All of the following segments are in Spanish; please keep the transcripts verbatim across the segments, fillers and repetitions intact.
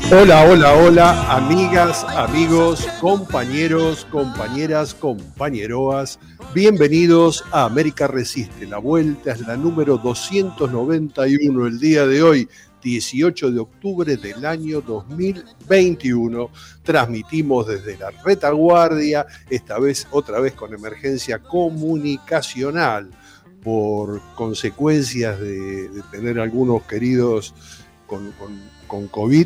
Hola, hola, hola, amigas, amigos, compañeros, compañeras, compañeroas. Bienvenidos a América Resiste. La vuelta es la número doscientos noventa y uno el día de hoy, dieciocho de octubre del año dos mil veintiuno. Transmitimos desde la retaguardia, esta vez otra vez con emergencia comunicacional por consecuencias de, de tener algunos queridos con, con, con COVID.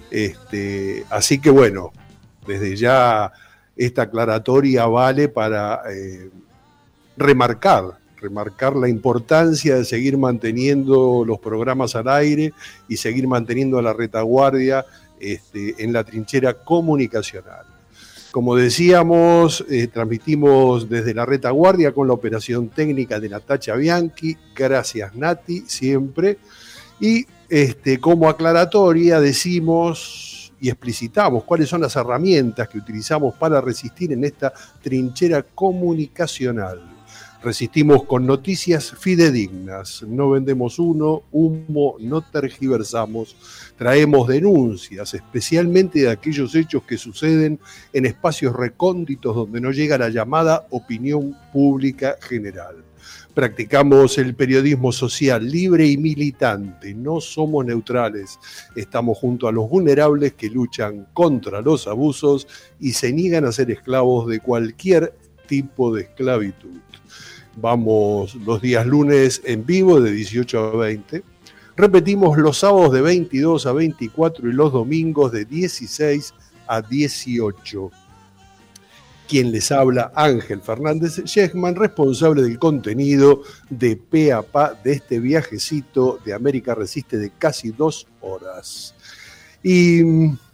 Este, así que bueno, desde ya esta aclaratoria vale para eh, remarcar, remarcar la importancia de seguir manteniendo los programas al aire y seguir manteniendo a la retaguardia este, en la trinchera comunicacional. Como decíamos, eh, transmitimos desde la retaguardia con la operación técnica de Natacha Bianchi. Gracias, Nati, siempre. Y este, como aclaratoria decimos y explicitamos cuáles son las herramientas que utilizamos para resistir en esta trinchera comunicacional. Resistimos con noticias fidedignas, no vendemos humo, humo, no tergiversamos, traemos denuncias, especialmente de aquellos hechos que suceden en espacios recónditos donde no llega la llamada opinión pública general. Practicamos el periodismo social libre y militante, no somos neutrales, estamos junto a los vulnerables que luchan contra los abusos y se niegan a ser esclavos de cualquier tipo de esclavitud. Vamos los días lunes en vivo de dieciocho a veinte, repetimos los sábados de veintidós a veinticuatro y los domingos de dieciséis a dieciocho. Quien les habla, Ángel Fernández Schechman, responsable del contenido de pe a pa de este viajecito de América Resiste de casi dos horas. Y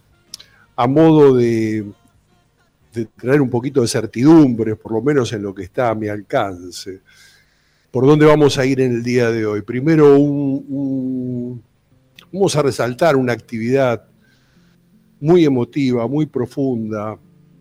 a modo de, de traer un poquito de certidumbre, por lo menos en lo que está a mi alcance, ¿por dónde vamos a ir en el día de hoy? Primero, un, un, vamos a resaltar una actividad muy emotiva, muy profunda,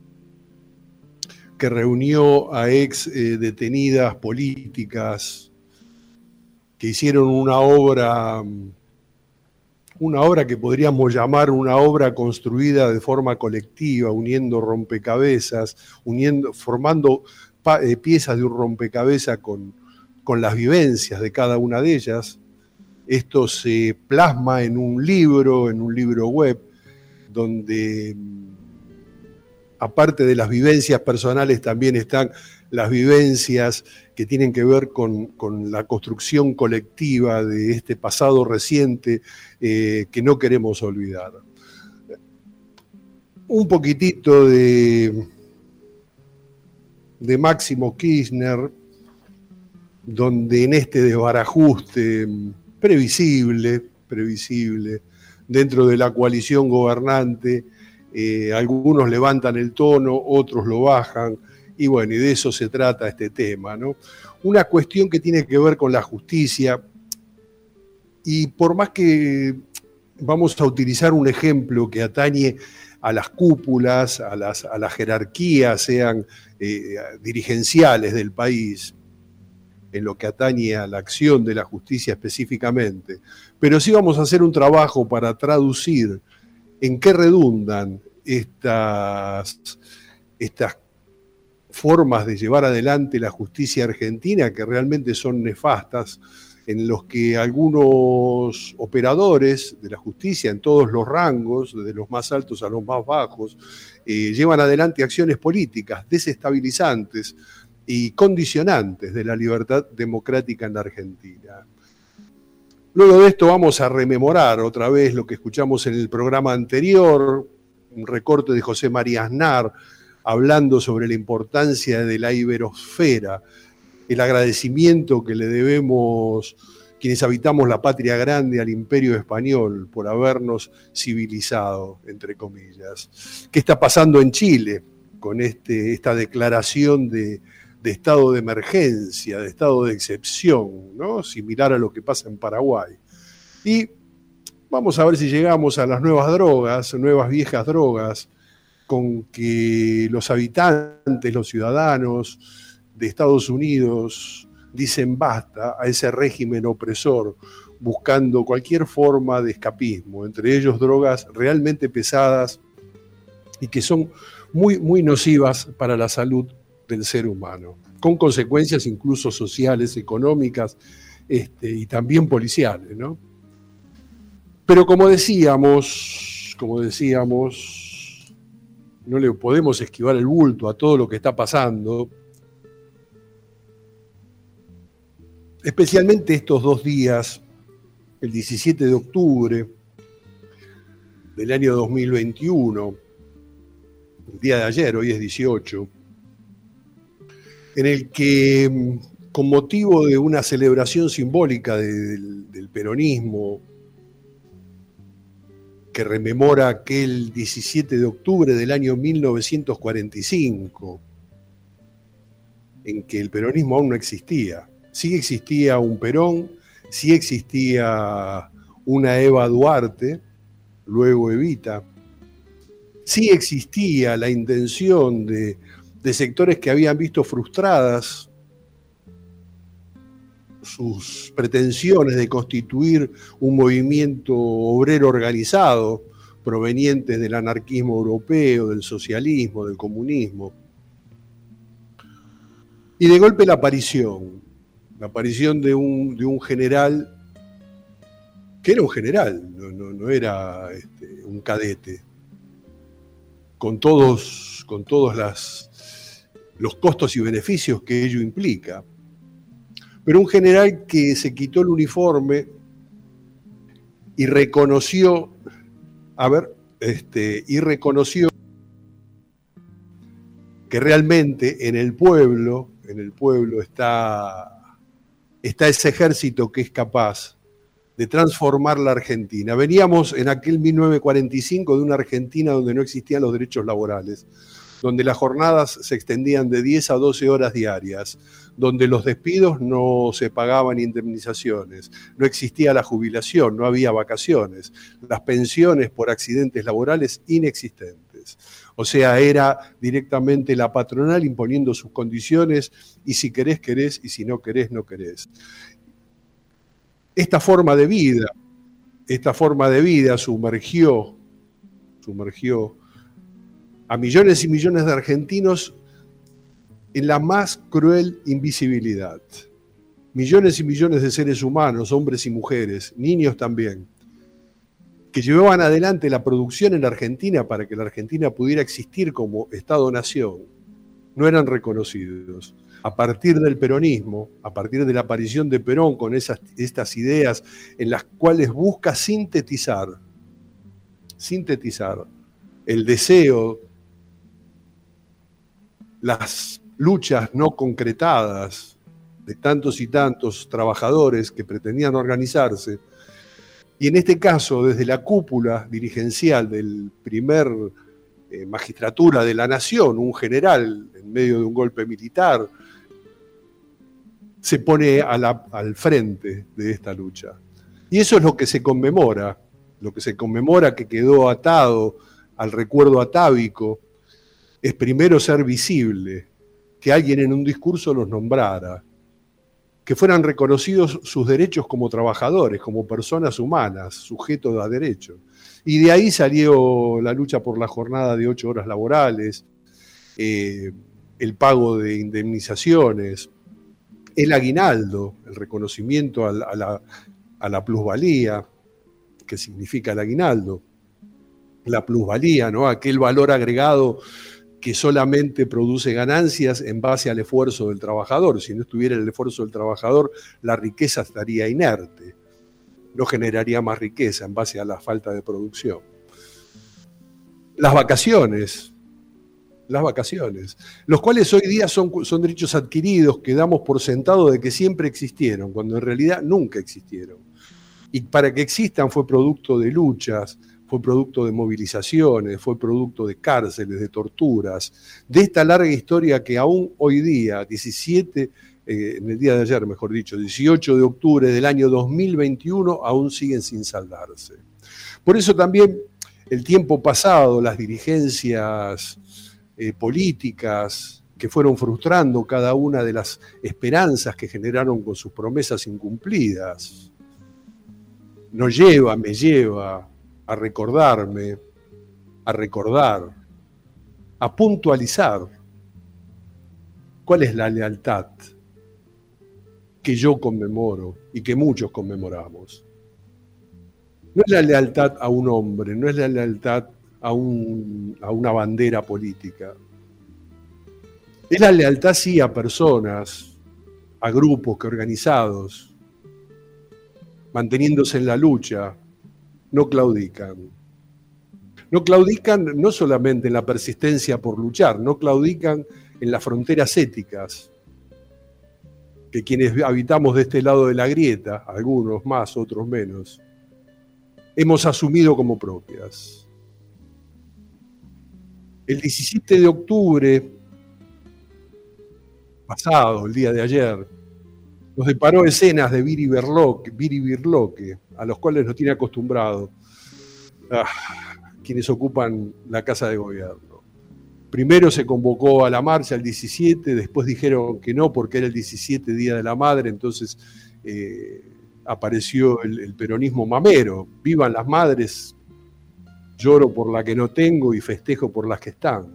que reunió a ex eh, detenidas políticas que hicieron una obra, una obra que podríamos llamar una obra construida de forma colectiva, uniendo rompecabezas, uniendo, formando pa, eh, piezas de un rompecabezas con, con las vivencias de cada una de ellas. Esto se plasma en un libro, en un libro web, donde aparte de las vivencias personales, también están las vivencias que tienen que ver con, con la construcción colectiva de este pasado reciente eh, que no queremos olvidar. Un poquitito de, de Máximo Kirchner, donde en este desbarajuste previsible, previsible, dentro de la coalición gobernante, Eh, algunos levantan el tono, otros lo bajan, y bueno, y de eso se trata este tema, ¿no? Una cuestión que tiene que ver con la justicia, y por más que vamos a utilizar un ejemplo que atañe a las cúpulas, a las, a las jerarquías, sean eh, dirigenciales del país, en lo que atañe a la acción de la justicia específicamente, pero sí vamos a hacer un trabajo para traducir en qué redundan estas, estas formas de llevar adelante la justicia argentina, que realmente son nefastas, en los que algunos operadores de la justicia en todos los rangos, desde los más altos a los más bajos, eh, llevan adelante acciones políticas desestabilizantes y condicionantes de la libertad democrática en la Argentina. Luego de esto vamos a rememorar otra vez lo que escuchamos en el programa anterior, un recorte de José María Aznar, hablando sobre la importancia de la iberosfera, el agradecimiento que le debemos quienes habitamos la patria grande al Imperio Español por habernos civilizado, entre comillas. ¿Qué está pasando en Chile con este, esta declaración de, de estado de emergencia, de estado de excepción, ¿no? Similar a lo que pasa en Paraguay? Y vamos a ver si llegamos a las nuevas drogas, nuevas viejas drogas, con que los habitantes, los ciudadanos de Estados Unidos dicen basta a ese régimen opresor, buscando cualquier forma de escapismo, entre ellos drogas realmente pesadas y que son muy, muy nocivas para la salud del ser humano, con consecuencias incluso sociales, económicas este, y también policiales, ¿no? Pero como decíamos, como decíamos, no le podemos esquivar el bulto a todo lo que está pasando, especialmente estos dos días, el diecisiete de octubre del año dos mil veintiuno, el día de ayer, hoy es dieciocho, en el que, con motivo de una celebración simbólica de, del, del peronismo, que rememora aquel diecisiete de octubre del año mil novecientos cuarenta y cinco, en que el peronismo aún no existía. Sí existía un Perón, sí existía una Eva Duarte, luego Evita, sí existía la intención de, de sectores que habían visto frustradas sus pretensiones de constituir un movimiento obrero organizado provenientes del anarquismo europeo, del socialismo, del comunismo. Y de golpe la aparición, la aparición de un, de un general, que era un general, no, no, no era este, un cadete, con todos, con todos las, los costos y beneficios que ello implica. Pero un general que se quitó el uniforme y reconoció, a ver, este, y reconoció que realmente en el pueblo, en el pueblo está, está ese ejército que es capaz de transformar la Argentina. Veníamos en aquel mil novecientos cuarenta y cinco de una Argentina donde no existían los derechos laborales, donde las jornadas se extendían de diez a doce horas diarias, donde los despidos no se pagaban indemnizaciones, no existía la jubilación, no había vacaciones, las pensiones por accidentes laborales inexistentes. O sea, era directamente la patronal imponiendo sus condiciones y si querés, querés, y si no querés, no querés. Esta forma de vida, esta forma de vida sumergió, sumergió a millones y millones de argentinos en la más cruel invisibilidad. Millones y millones de seres humanos, hombres y mujeres, niños también, que llevaban adelante la producción en la Argentina para que la Argentina pudiera existir como Estado-nación, no eran reconocidos. A partir del peronismo, a partir de la aparición de Perón con esas, estas ideas en las cuales busca sintetizar, sintetizar el deseo, las luchas no concretadas de tantos y tantos trabajadores que pretendían organizarse, y en este caso desde la cúpula dirigencial del primer eh, magistratura de la nación, un general en medio de un golpe militar, se pone a la, al frente de esta lucha. Y eso es lo que se conmemora, lo que se conmemora que quedó atado al recuerdo atávico, es primero ser visible, que alguien en un discurso los nombrara, que fueran reconocidos sus derechos como trabajadores, como personas humanas, sujetos a derechos. Y de ahí salió la lucha por la jornada de ocho horas laborales, eh, el pago de indemnizaciones, el aguinaldo, el reconocimiento a la, a la, a la plusvalía, que significa el aguinaldo, la plusvalía, ¿no? Aquel valor agregado que solamente produce ganancias en base al esfuerzo del trabajador. Si no estuviera el esfuerzo del trabajador, la riqueza estaría inerte, no generaría más riqueza en base a la falta de producción. Las vacaciones, las vacaciones, los cuales hoy día son, son derechos adquiridos que damos por sentado de que siempre existieron, cuando en realidad nunca existieron. Y para que existan fue producto de luchas, fue producto de movilizaciones, fue producto de cárceles, de torturas, de esta larga historia que aún hoy día, diecisiete, eh, en el día de ayer, mejor dicho, dieciocho de octubre del año dos mil veintiuno, aún siguen sin saldarse. Por eso también el tiempo pasado, las dirigencias eh, políticas que fueron frustrando cada una de las esperanzas que generaron con sus promesas incumplidas. Nos lleva, me lleva a recordarme, a recordar, a puntualizar cuál es la lealtad que yo conmemoro y que muchos conmemoramos. No es la lealtad a un hombre, no es la lealtad a, un, a una bandera política. Es la lealtad, sí, a personas, a grupos que organizados, manteniéndose en la lucha, no claudican. No claudican no solamente en la persistencia por luchar, no claudican en las fronteras éticas, que quienes habitamos de este lado de la grieta, algunos más, otros menos, hemos asumido como propias. El diecisiete de octubre pasado, el día de ayer, nos deparó escenas de Viri Berloque, Viri Birloque, a los cuales nos tiene acostumbrado ah, quienes ocupan la Casa de Gobierno. Primero se convocó a la marcha el diecisiete, después dijeron que no porque era el diecisiete, Día de la Madre, entonces eh, apareció el, el peronismo mamero. Vivan las madres, lloro por la que no tengo y festejo por las que están.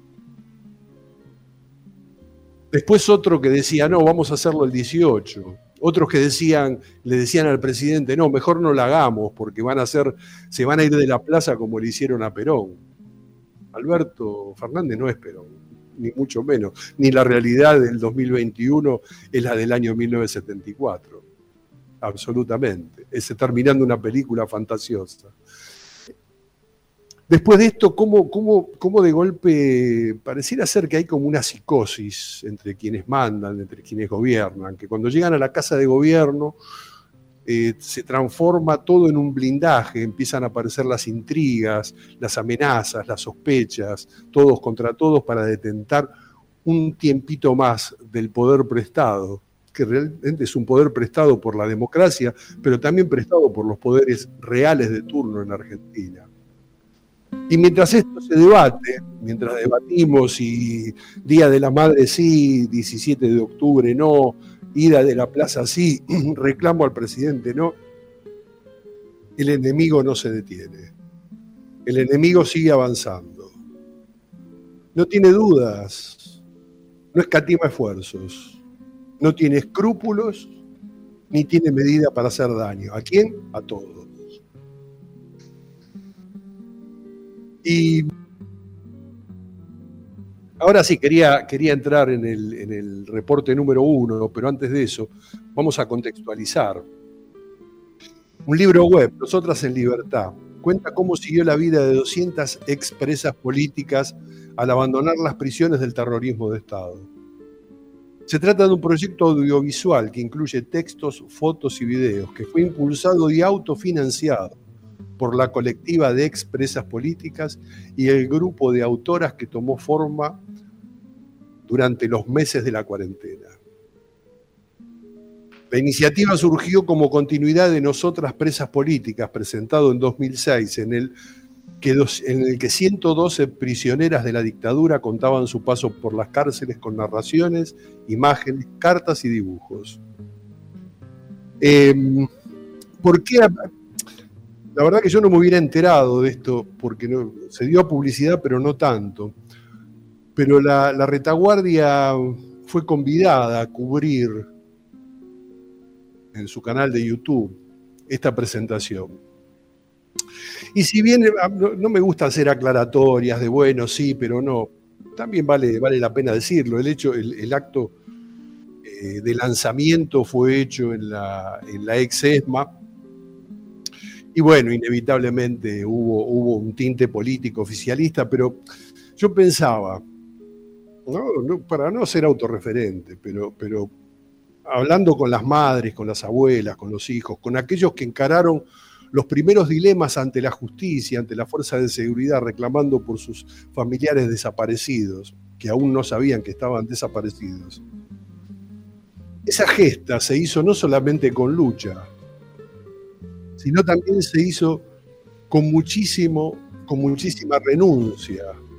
Después otro que decía, no, vamos a hacerlo el dieciocho. Otros que decían, le decían al presidente, no, mejor no lo hagamos porque van a hacer, se van a ir de la plaza como le hicieron a Perón. Alberto Fernández no es Perón, ni mucho menos. Ni la realidad del dos mil veintiuno es la del año mil novecientos setenta y cuatro. Absolutamente. Es terminando una película fantasiosa. Después de esto, ¿cómo, cómo, cómo de golpe pareciera ser que hay como una psicosis entre quienes mandan, entre quienes gobiernan, que cuando llegan a la Casa de Gobierno eh, se transforma todo en un blindaje, empiezan a aparecer las intrigas, las amenazas, las sospechas, todos contra todos para detentar un tiempito más del poder prestado, que realmente es un poder prestado por la democracia, pero también prestado por los poderes reales de turno en Argentina. Y mientras esto se debate, mientras debatimos y Día de la Madre sí, diecisiete de octubre no, ida de la plaza sí, reclamo al presidente no, el enemigo no se detiene. El enemigo sigue avanzando. No tiene dudas, no escatima esfuerzos, no tiene escrúpulos, ni tiene medida para hacer daño. ¿A quién? A todos. Y ahora sí, quería, quería entrar en el, en el reporte número uno, pero antes de eso vamos a contextualizar. Un libro web, Nosotras en Libertad, cuenta cómo siguió la vida de doscientas expresas políticas al abandonar las prisiones del terrorismo de Estado. Se trata de un proyecto audiovisual que incluye textos, fotos y videos, que fue impulsado y autofinanciado por la colectiva de expresas políticas y el grupo de autoras que tomó forma durante los meses de la cuarentena. La iniciativa surgió como continuidad de Nosotras Presas Políticas, presentado en dos mil seis, en el que, dos, en el que ciento doce prisioneras de la dictadura contaban su paso por las cárceles con narraciones, imágenes, cartas y dibujos. Eh, ¿Por qué? La verdad que yo no me hubiera enterado de esto, porque no, se dio publicidad, pero no tanto. Pero la, la retaguardia fue convidada a cubrir en su canal de YouTube esta presentación. Y si bien no, no me gusta hacer aclaratorias de bueno, sí, pero no, también vale, vale la pena decirlo. El, hecho, el, el acto eh, de lanzamiento fue hecho en la, en la ex ESMA. Y bueno, inevitablemente hubo, hubo un tinte político oficialista, pero yo pensaba, no, no, para no ser autorreferente, pero, pero hablando con las madres, con las abuelas, con los hijos, con aquellos que encararon los primeros dilemas ante la justicia, ante la fuerza de seguridad, reclamando por sus familiares desaparecidos, que aún no sabían que estaban desaparecidos. Esa gesta se hizo no solamente con lucha, sino también se hizo con, muchísimo, con muchísima renuncia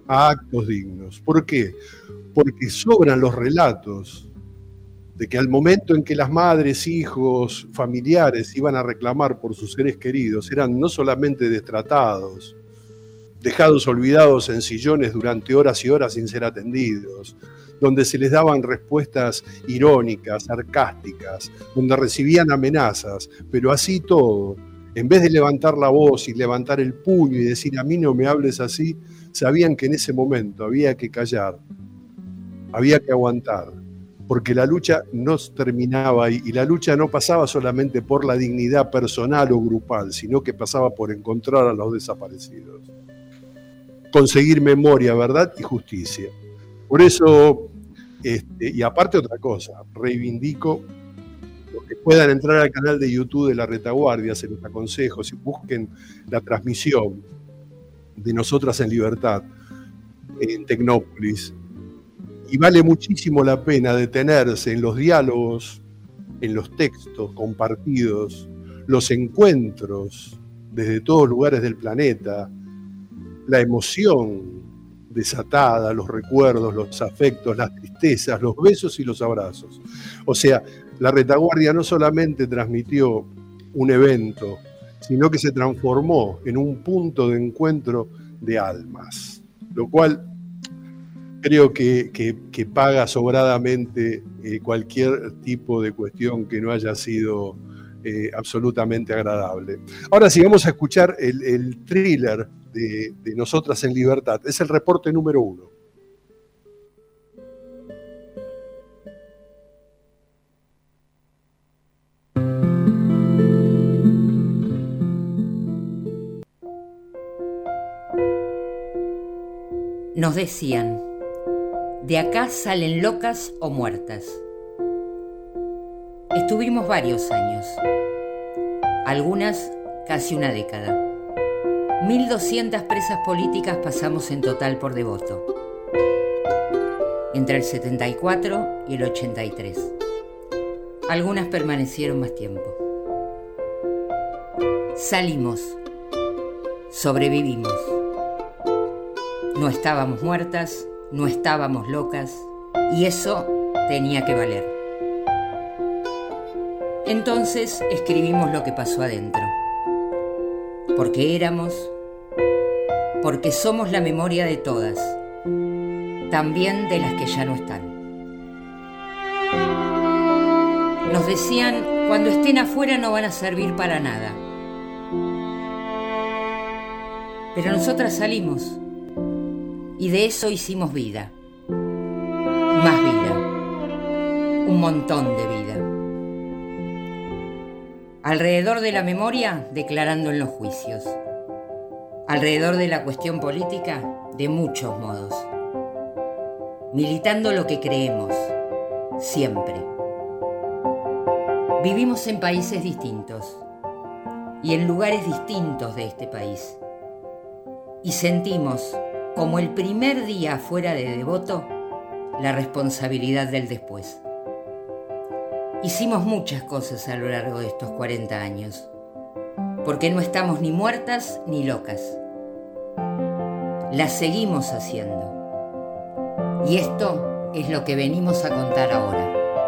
a actos dignos. ¿Por qué? Porque sobran los relatos de que al momento en que las madres, hijos, familiares iban a reclamar por sus seres queridos, eran no solamente destratados, dejados olvidados en sillones durante horas y horas sin ser atendidos, donde se les daban respuestas irónicas, sarcásticas, donde recibían amenazas, pero así todo, en vez de levantar la voz y levantar el puño y decir a mí no me hables así, sabían que en ese momento había que callar, había que aguantar, porque la lucha no terminaba ahí, y la lucha no pasaba solamente por la dignidad personal o grupal, sino que pasaba por encontrar a los desaparecidos, conseguir memoria, verdad y justicia. Por eso, este, y aparte otra cosa, reivindico los que puedan entrar al canal de YouTube de La Retaguardia, se los aconsejo, si busquen la transmisión de Nosotras en Libertad en Tecnópolis, y vale muchísimo la pena detenerse en los diálogos, en los textos compartidos, los encuentros desde todos lugares del planeta, la emoción desatada, los recuerdos, los afectos, las tristezas, los besos y los abrazos. O sea, La Retaguardia no solamente transmitió un evento, sino que se transformó en un punto de encuentro de almas, lo cual creo que, que, que paga sobradamente eh, cualquier tipo de cuestión que no haya sido eh, absolutamente agradable. Ahora sí, vamos a escuchar el, el thriller de, de Nosotras en Libertad. Es el reporte número uno. Nos decían, de acá salen locas o muertas. Estuvimos varios años, algunas casi una década. mil doscientas presas políticas pasamos en total por Devoto, entre el setenta y cuatro y el ochenta y tres. Algunas permanecieron más tiempo. Salimos, sobrevivimos. No estábamos muertas, no estábamos locas, y eso tenía que valer. Entonces escribimos lo que pasó adentro. Porque éramos, porque somos la memoria de todas, también de las que ya no están. Nos decían, cuando estén afuera no van a servir para nada. Pero nosotras salimos. Y de eso hicimos vida, más vida, un montón de vida. Alrededor de la memoria, declarando en los juicios. Alrededor de la cuestión política, de muchos modos. Militando lo que creemos, siempre. Vivimos en países distintos y en lugares distintos de este país. Y sentimos, como el primer día fuera de Devoto, la responsabilidad del después. Hicimos muchas cosas a lo largo de estos cuarenta años, porque no estamos ni muertas ni locas. Las seguimos haciendo. Y esto es lo que venimos a contar ahora.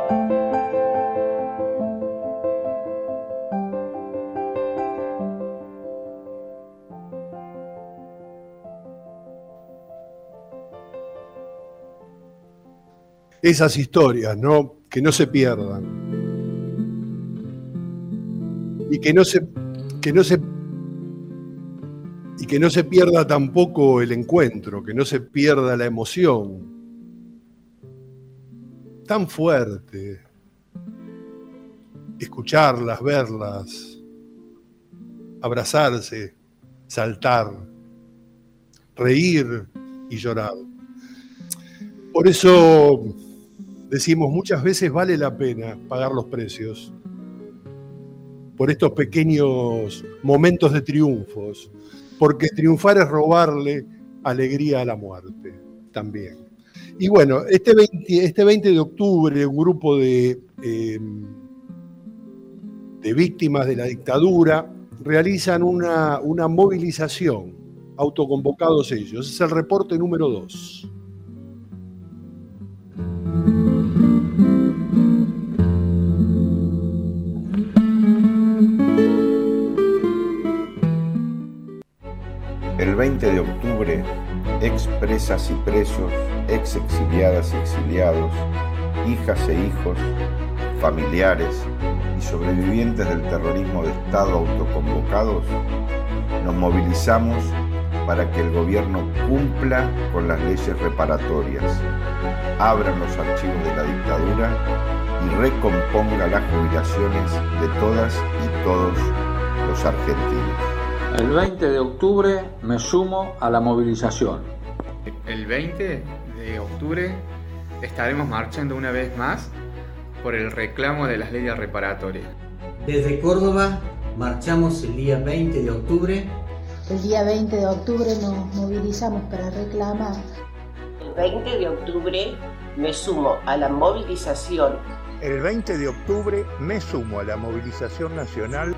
Esas historias, ¿no? Que no se pierdan. Y que no se, que no se, y que no se pierda tampoco el encuentro, que no se pierda la emoción. Tan fuerte. Escucharlas, verlas, abrazarse, saltar, reír y llorar. Por eso decimos, muchas veces vale la pena pagar los precios por estos pequeños momentos de triunfos, porque triunfar es robarle alegría a la muerte también. Y bueno, este veinte, este veinte de octubre, un grupo de, eh, de víctimas de la dictadura realizan una, una movilización autoconvocados ellos. Es el reporte número dos. El veinte de octubre, expresas y presos, ex exiliadas y exiliados, hijas e hijos, familiares y sobrevivientes del terrorismo de Estado autoconvocados, nos movilizamos para que el gobierno cumpla con las leyes reparatorias, abra los archivos de la dictadura y recomponga las jubilaciones de todas y todos los argentinos. El veinte de octubre me sumo a la movilización. El veinte de octubre estaremos marchando una vez más por el reclamo de las leyes reparatorias. Desde Córdoba marchamos el día veinte de octubre. El día veinte de octubre nos movilizamos para reclamar. El veinte de octubre me sumo a la movilización. El veinte de octubre me sumo a la movilización nacional.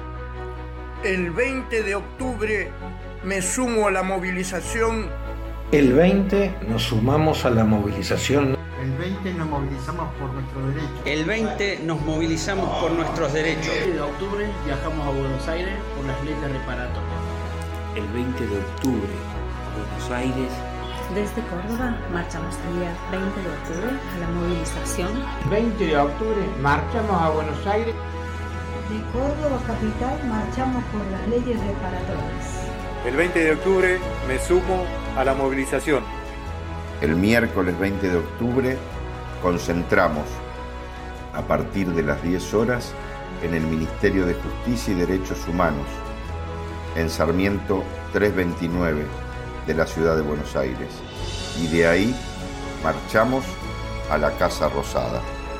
El veinte de octubre me sumo a la movilización. El veinte nos sumamos a la movilización. El veinte nos movilizamos por nuestros derechos. El veinte nos movilizamos por nuestros derechos. El veinte de octubre viajamos a Buenos Aires por las leyes reparatorias. El veinte de octubre, Buenos Aires. Desde Córdoba marchamos el día veinte de octubre a la movilización. El veinte de octubre marchamos a Buenos Aires. De Córdoba capital marchamos por las leyes reparatorias. El veinte de octubre me sumo a la movilización. El miércoles veinte de octubre concentramos a partir de las diez horas en el Ministerio de Justicia y Derechos Humanos, en Sarmiento trescientos veintinueve de la ciudad de Buenos Aires. Y de ahí marchamos a la Casa Rosada.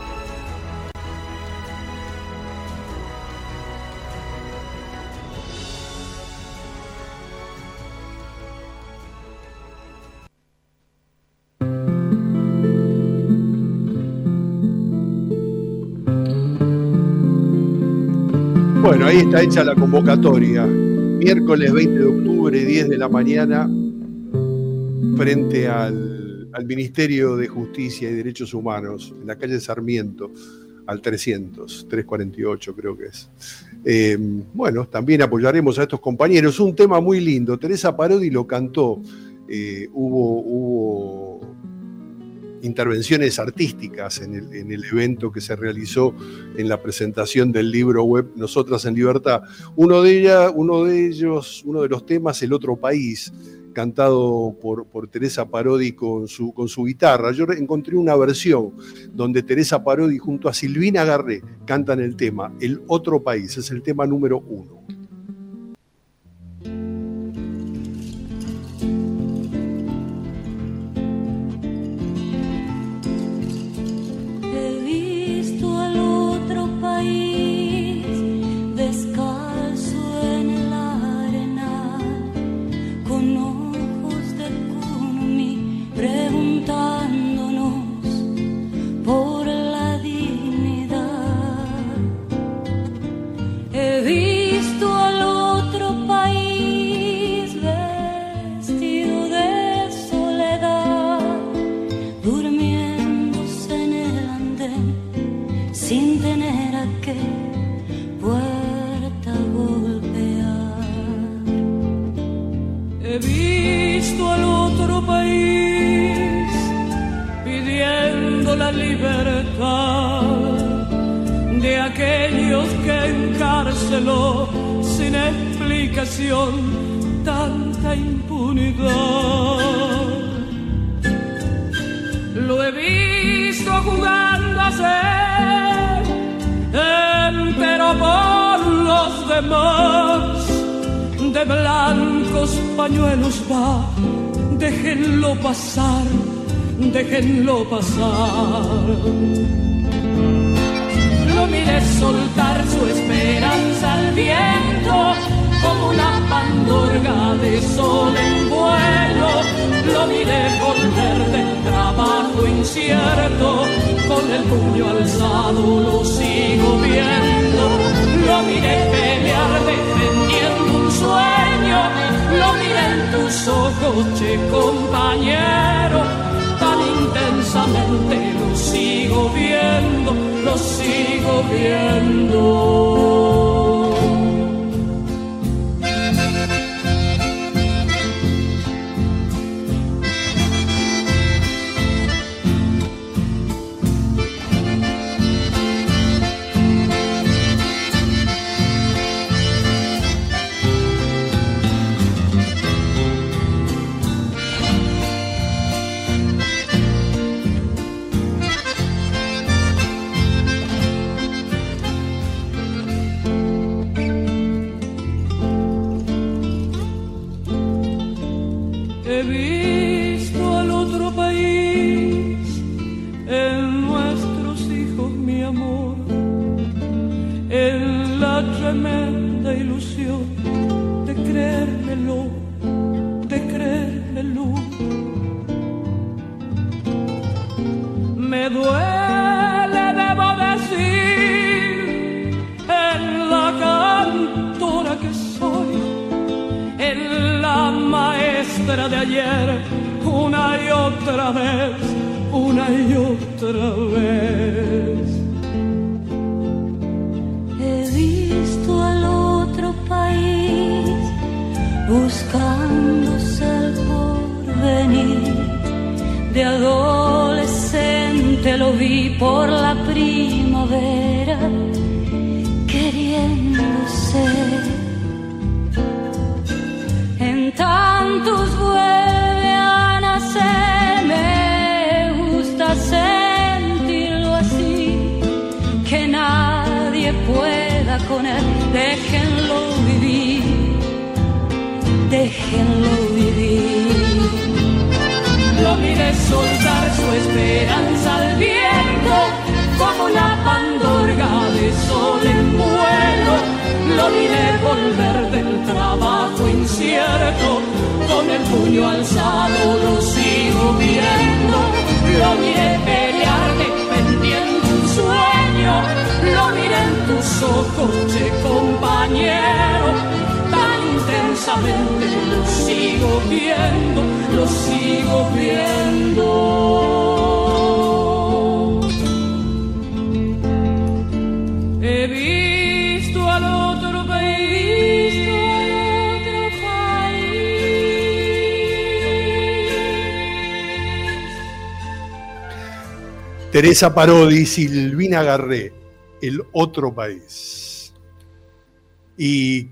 Bueno, ahí está hecha la convocatoria. Miércoles veinte de octubre, diez de la mañana, frente al, al Ministerio de Justicia y Derechos Humanos, en la calle Sarmiento, al trescientos, trescientos cuarenta y ocho creo que es. Eh, bueno, también apoyaremos a estos compañeros. Un tema muy lindo. Teresa Parodi lo cantó. Eh, hubo... hubo intervenciones artísticas en el, en el evento que se realizó en la presentación del libro web Nosotras en Libertad. Uno de, ella, uno de ellos, uno de los temas, El Otro País, cantado por, por Teresa Parodi con su, con su guitarra. Yo encontré una versión donde Teresa Parodi junto a Silvina Garré cantan el tema El Otro País, es el tema número uno. Sin explicación, tanta impunidad. Lo he visto jugándose entero por los demás. De blancos pañuelos va, déjenlo pasar, déjenlo pasar. Lo miré soltar su esperanza al viento, como una pandorga de sol en vuelo. Lo miré volver del trabajo incierto, con el puño alzado lo sigo viendo. Lo miré pelear defendiendo un sueño, lo miré en tus ojos, che compañero, tan intensamente lo sigo viendo, lo sigo viendo. Tremenda ilusión de creérmelo, de creérmelo. Me duele, debo decir, en la cantora que soy, en la maestra de ayer, una y otra vez, una y otra vez. Buscándose el porvenir, de adolescente lo vi por la primavera, queriéndose. En tantos vuelve a nacer, me gusta sentirlo así, que nadie pueda con él, déjenlo vivir. Déjenlo vivir. Lo miré soltar su esperanza al viento, como una pandorga de sol en vuelo. Lo miré volver del trabajo incierto, con el puño alzado lo sigo viendo. Lo miré pelear defendiendo un sueño, lo miré en tus ojos, che compañero. Intensamente lo sigo viendo, lo sigo viendo. He visto al otro país, al otro país. Teresa Parodi, Silvina Garré, El otro país. Y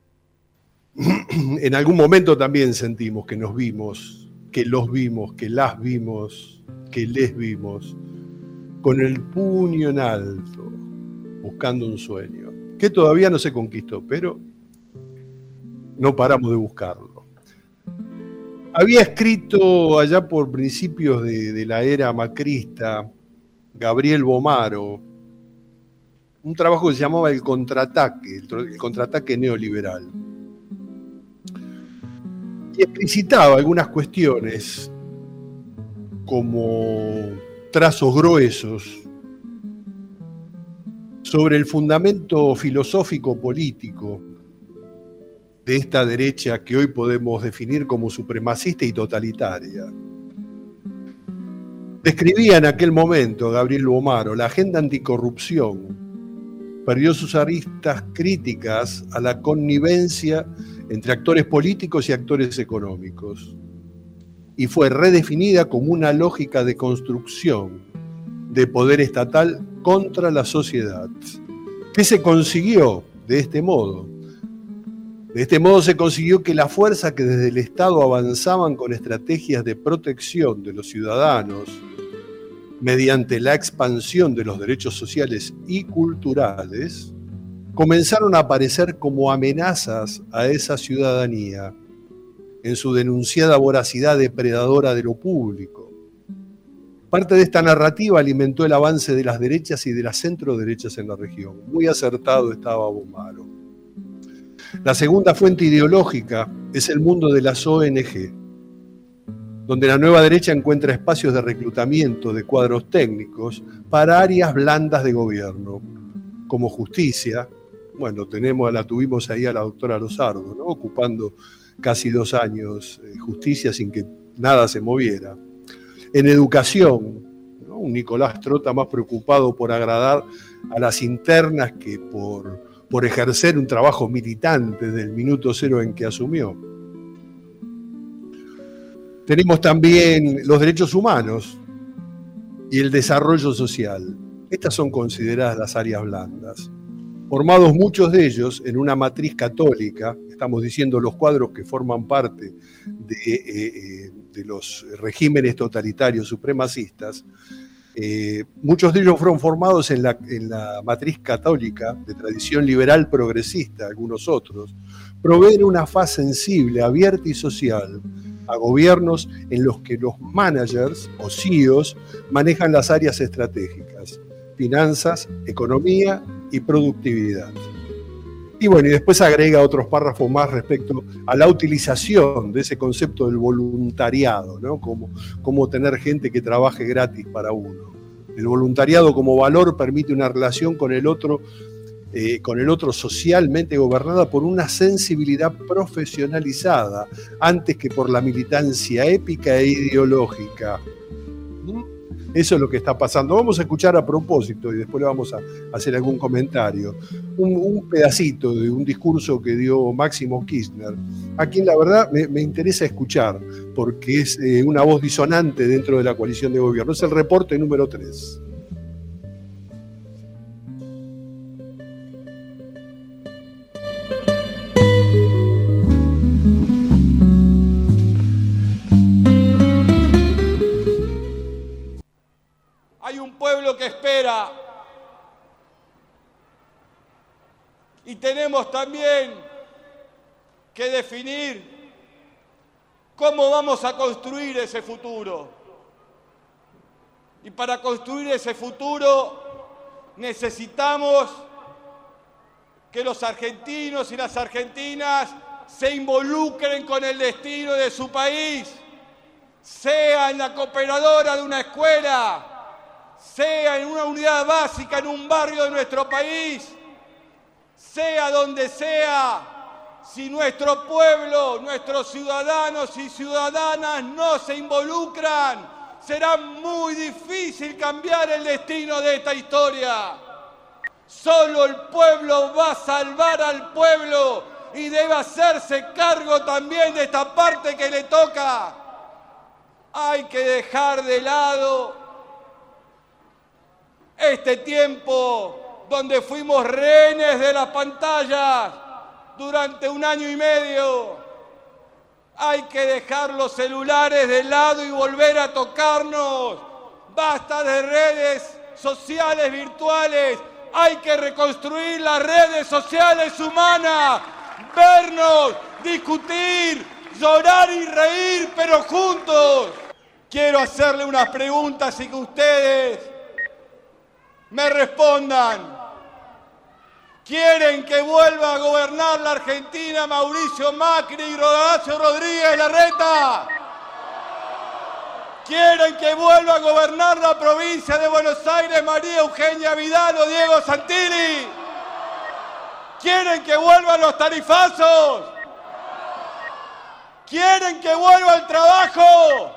en algún momento también sentimos que nos vimos, que los vimos, que las vimos, que les vimos, con el puño en alto, buscando un sueño, que todavía no se conquistó, pero no paramos de buscarlo. Había escrito allá por principios de, de la era macrista, Gabriel Bomaro, un trabajo que se llamaba El Contraataque, el, el contraataque neoliberal. Y explicitaba algunas cuestiones como trazos gruesos sobre el fundamento filosófico-político de esta derecha que hoy podemos definir como supremacista y totalitaria. Describía en aquel momento Gabriel Bomaro la agenda anticorrupción, perdió sus aristas críticas a la connivencia entre actores políticos y actores económicos, y fue redefinida como una lógica de construcción de poder estatal contra la sociedad. ¿Qué se consiguió de este modo? De este modo se consiguió que la fuerza que desde el Estado avanzaban con estrategias de protección de los ciudadanos mediante la expansión de los derechos sociales y culturales, comenzaron a aparecer como amenazas a esa ciudadanía en su denunciada voracidad depredadora de lo público. Parte de esta narrativa alimentó el avance de las derechas y de las centroderechas en la región. Muy acertado estaba Bomaro. La segunda fuente ideológica es el mundo de las O N G, donde la nueva derecha encuentra espacios de reclutamiento de cuadros técnicos para áreas blandas de gobierno, como justicia. Bueno, tenemos, la tuvimos ahí a la doctora Lozardo, ¿no? Ocupando casi dos años eh, justicia sin que nada se moviera. En educación, ¿no? Un Nicolás Trota más preocupado por agradar a las internas que por, por ejercer un trabajo militante desde el minuto cero en que asumió. Tenemos también los derechos humanos y el desarrollo social. Estas son consideradas las áreas blandas. Formados muchos de ellos en una matriz católica, estamos diciendo los cuadros que forman parte de, eh, de los regímenes totalitarios supremacistas, eh, muchos de ellos fueron formados en la, en la matriz católica de tradición liberal progresista, algunos otros, proveen una faz sensible, abierta y social a gobiernos en los que los managers o C E Os manejan las áreas estratégicas, finanzas, economía y productividad. Y bueno, y después agrega otros párrafos más respecto a la utilización de ese concepto del voluntariado, ¿no? Como, como tener gente que trabaje gratis para uno. El voluntariado como valor permite una relación con el otro, eh, con el otro socialmente gobernada por una sensibilidad profesionalizada, antes que por la militancia épica e ideológica. Eso es lo que está pasando. Vamos a escuchar a propósito, y después le vamos a hacer algún comentario, un, un pedacito de un discurso que dio Máximo Kirchner, a quien la verdad me, me interesa escuchar, porque es eh, una voz disonante dentro de la coalición de gobierno. Es el reporte número tres. Pueblo que espera, y tenemos también que definir cómo vamos a construir ese futuro. Y para construir ese futuro necesitamos que los argentinos y las argentinas se involucren con el destino de su país, sea en la cooperadora de una escuela, sea en una unidad básica en un barrio de nuestro país, sea donde sea. Si nuestro pueblo, nuestros ciudadanos y ciudadanas no se involucran, será muy difícil cambiar el destino de esta historia. Solo el pueblo va a salvar al pueblo y debe hacerse cargo también de esta parte que le toca. Hay que dejar de lado este tiempo donde fuimos rehenes de las pantallas durante un año y medio. Hay que dejar los celulares de lado y volver a tocarnos. Basta de redes sociales virtuales. Hay que reconstruir las redes sociales humanas. Vernos, discutir, llorar y reír, pero juntos. Quiero hacerle unas preguntas y que ustedes me respondan. ¿Quieren que vuelva a gobernar la Argentina Mauricio Macri y Horacio Rodríguez Larreta? ¿Quieren que vuelva a gobernar la provincia de Buenos Aires María Eugenia Vidal o Diego Santilli? ¿Quieren que vuelvan los tarifazos? ¿Quieren que vuelva el trabajo?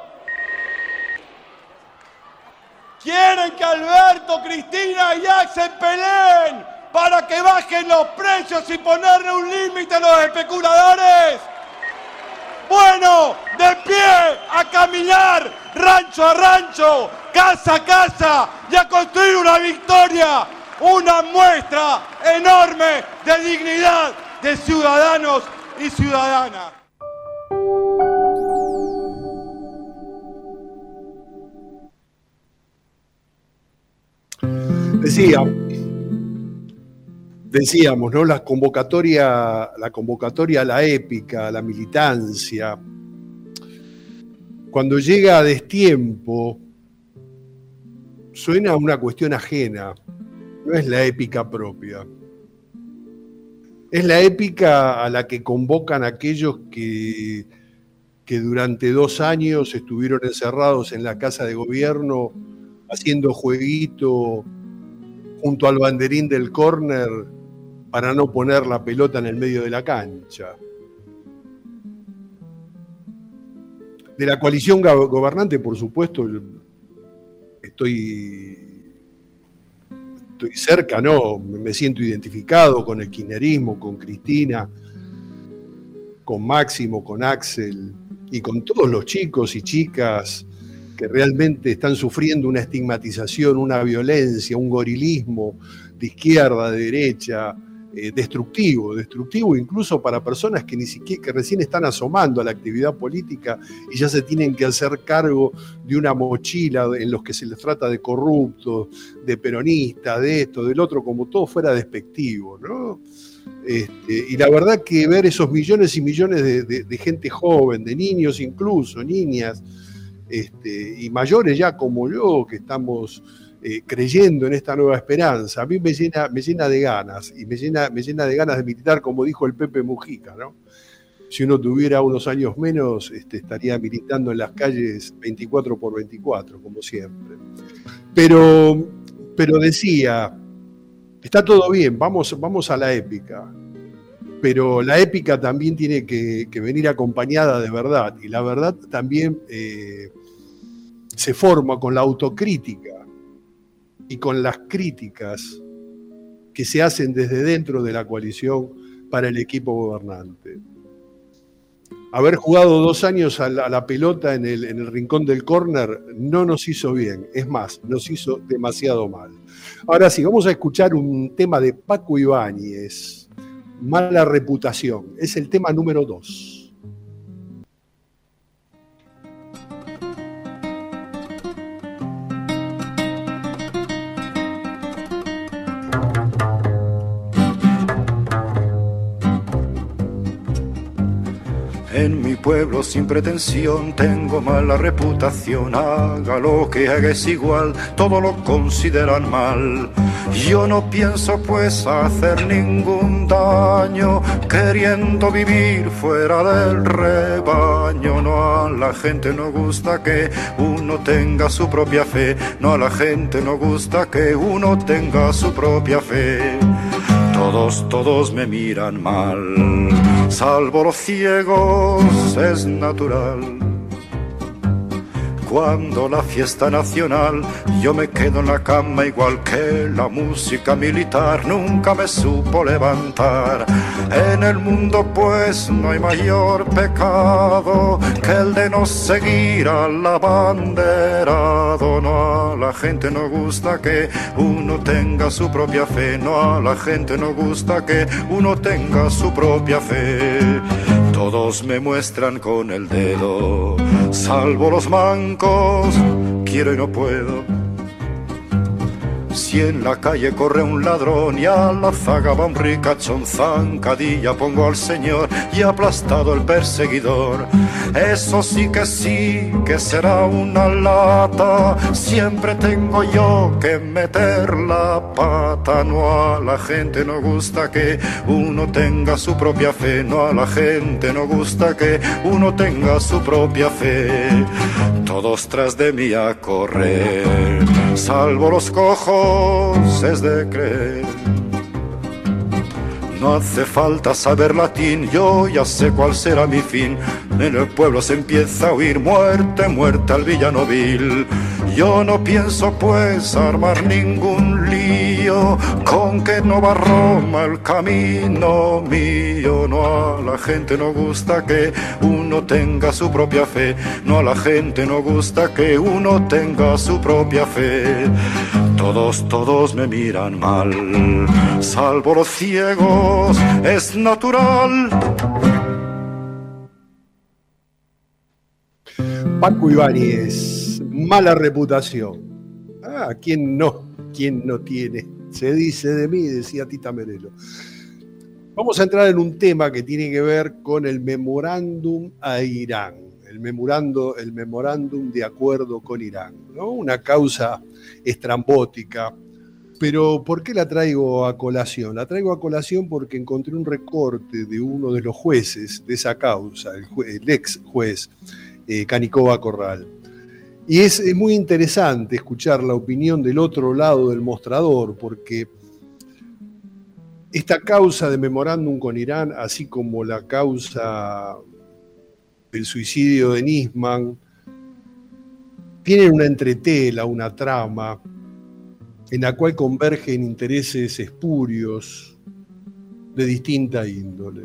¿Quieren que Alberto, Cristina y Axel peleen para que bajen los precios y ponerle un límite a los especuladores? Bueno, de pie a caminar, rancho a rancho, casa a casa y a construir una victoria, una muestra enorme de dignidad de ciudadanos y ciudadanas. Decía, decíamos, ¿no? La convocatoria, la convocatoria a la épica, a la militancia, cuando llega a destiempo, suena a una cuestión ajena, no es la épica propia. Es la épica a la que convocan aquellos que, que durante dos años estuvieron encerrados en la casa de gobierno haciendo jueguito junto al banderín del córner para no poner la pelota en el medio de la cancha. de la coalición gobernante, por supuesto, estoy, estoy cerca, ¿no? Me siento identificado con el kirchnerismo, con Cristina, con Máximo, con Axel y con todos los chicos y chicas que realmente están sufriendo una estigmatización, una violencia, un gorilismo de izquierda, de derecha, eh, destructivo, destructivo incluso para personas que ni siquiera, que recién están asomando a la actividad política y ya se tienen que hacer cargo de una mochila en los que se les trata de corruptos, de peronistas, de esto, del otro, como todo fuera despectivo, ¿no? Este, y la verdad que ver esos millones y millones de, de, de gente joven, de niños incluso, niñas, Este, y mayores ya como yo, que estamos eh, creyendo en esta nueva esperanza, a mí me llena, me llena de ganas, y me llena, me llena de ganas de militar, como dijo el Pepe Mujica, ¿no? Si uno tuviera unos años menos, este, estaría militando en las calles veinticuatro por veinticuatro, como siempre. Pero, pero decía, está todo bien, vamos, vamos a la épica. Pero la épica también tiene que, que venir acompañada de verdad, y la verdad también eh, se forma con la autocrítica y con las críticas que se hacen desde dentro de la coalición para el equipo gobernante. Haber jugado dos años a la, a la pelota en el, en el rincón del córner no nos hizo bien, es más, nos hizo demasiado mal. Ahora sí, vamos a escuchar un tema de Paco Ibáñez, Mala reputación, es el tema número dos. En mi pueblo sin pretensión tengo mala reputación, haga lo que haga es igual, todo lo consideran mal. Yo no pienso pues hacer ningún daño, queriendo vivir fuera del rebaño. No, a la gente no gusta que uno tenga su propia fe, no, a la gente no gusta que uno tenga su propia fe. Todos, todos me miran mal, salvo los ciegos, es natural. Cuando la fiesta nacional, yo me quedo en la cama igual que la música militar nunca me supo levantar. En el mundo pues no hay mayor pecado que el de no seguir al abanderado. No, a la gente no gusta que uno tenga su propia fe, no, a la gente no gusta que uno tenga su propia fe. Todos me muestran con el dedo, salvo los mancos, quiero y no puedo. Si en la calle corre un ladrón y a la zaga va un ricachón, zancadilla pongo al señor y aplastado el perseguidor. Eso sí que sí, que será una lata, siempre tengo yo que meter la pata. No, a la gente no gusta que uno tenga su propia fe, no, a la gente no gusta que uno tenga su propia fe. Todos tras de mí a correr, salvo los cojos, es de creer. No hace falta saber latín, yo ya sé cuál será mi fin. En el pueblo se empieza a oír muerte, muerte al villano vil. Yo no pienso pues armar ningún lío, con que no va Roma el camino mío. No, a la gente no gusta que uno tenga su propia fe, no, a la gente no gusta que uno tenga su propia fe. Todos, todos me miran mal, salvo los ciegos, es natural. Paco Ibáñez, mala reputación. Ah, ¿quién no? ¿Quién no tiene? Se dice de mí, decía Tita Merelo. Vamos a entrar en un tema que tiene que ver con el memorándum a Irán, el memorando, el memorándum de acuerdo con Irán, ¿no? Una causa estrambótica. Pero ¿por qué la traigo a colación? La traigo a colación porque encontré un recorte de uno de los jueces de esa causa, el, jue, el ex juez eh, Canicova Corral. Y es, es muy interesante escuchar la opinión del otro lado del mostrador, porque esta causa de memorándum con Irán, así como la causa el suicidio de Nisman, tienen una entretela, una trama, en la cual convergen intereses espurios de distinta índole.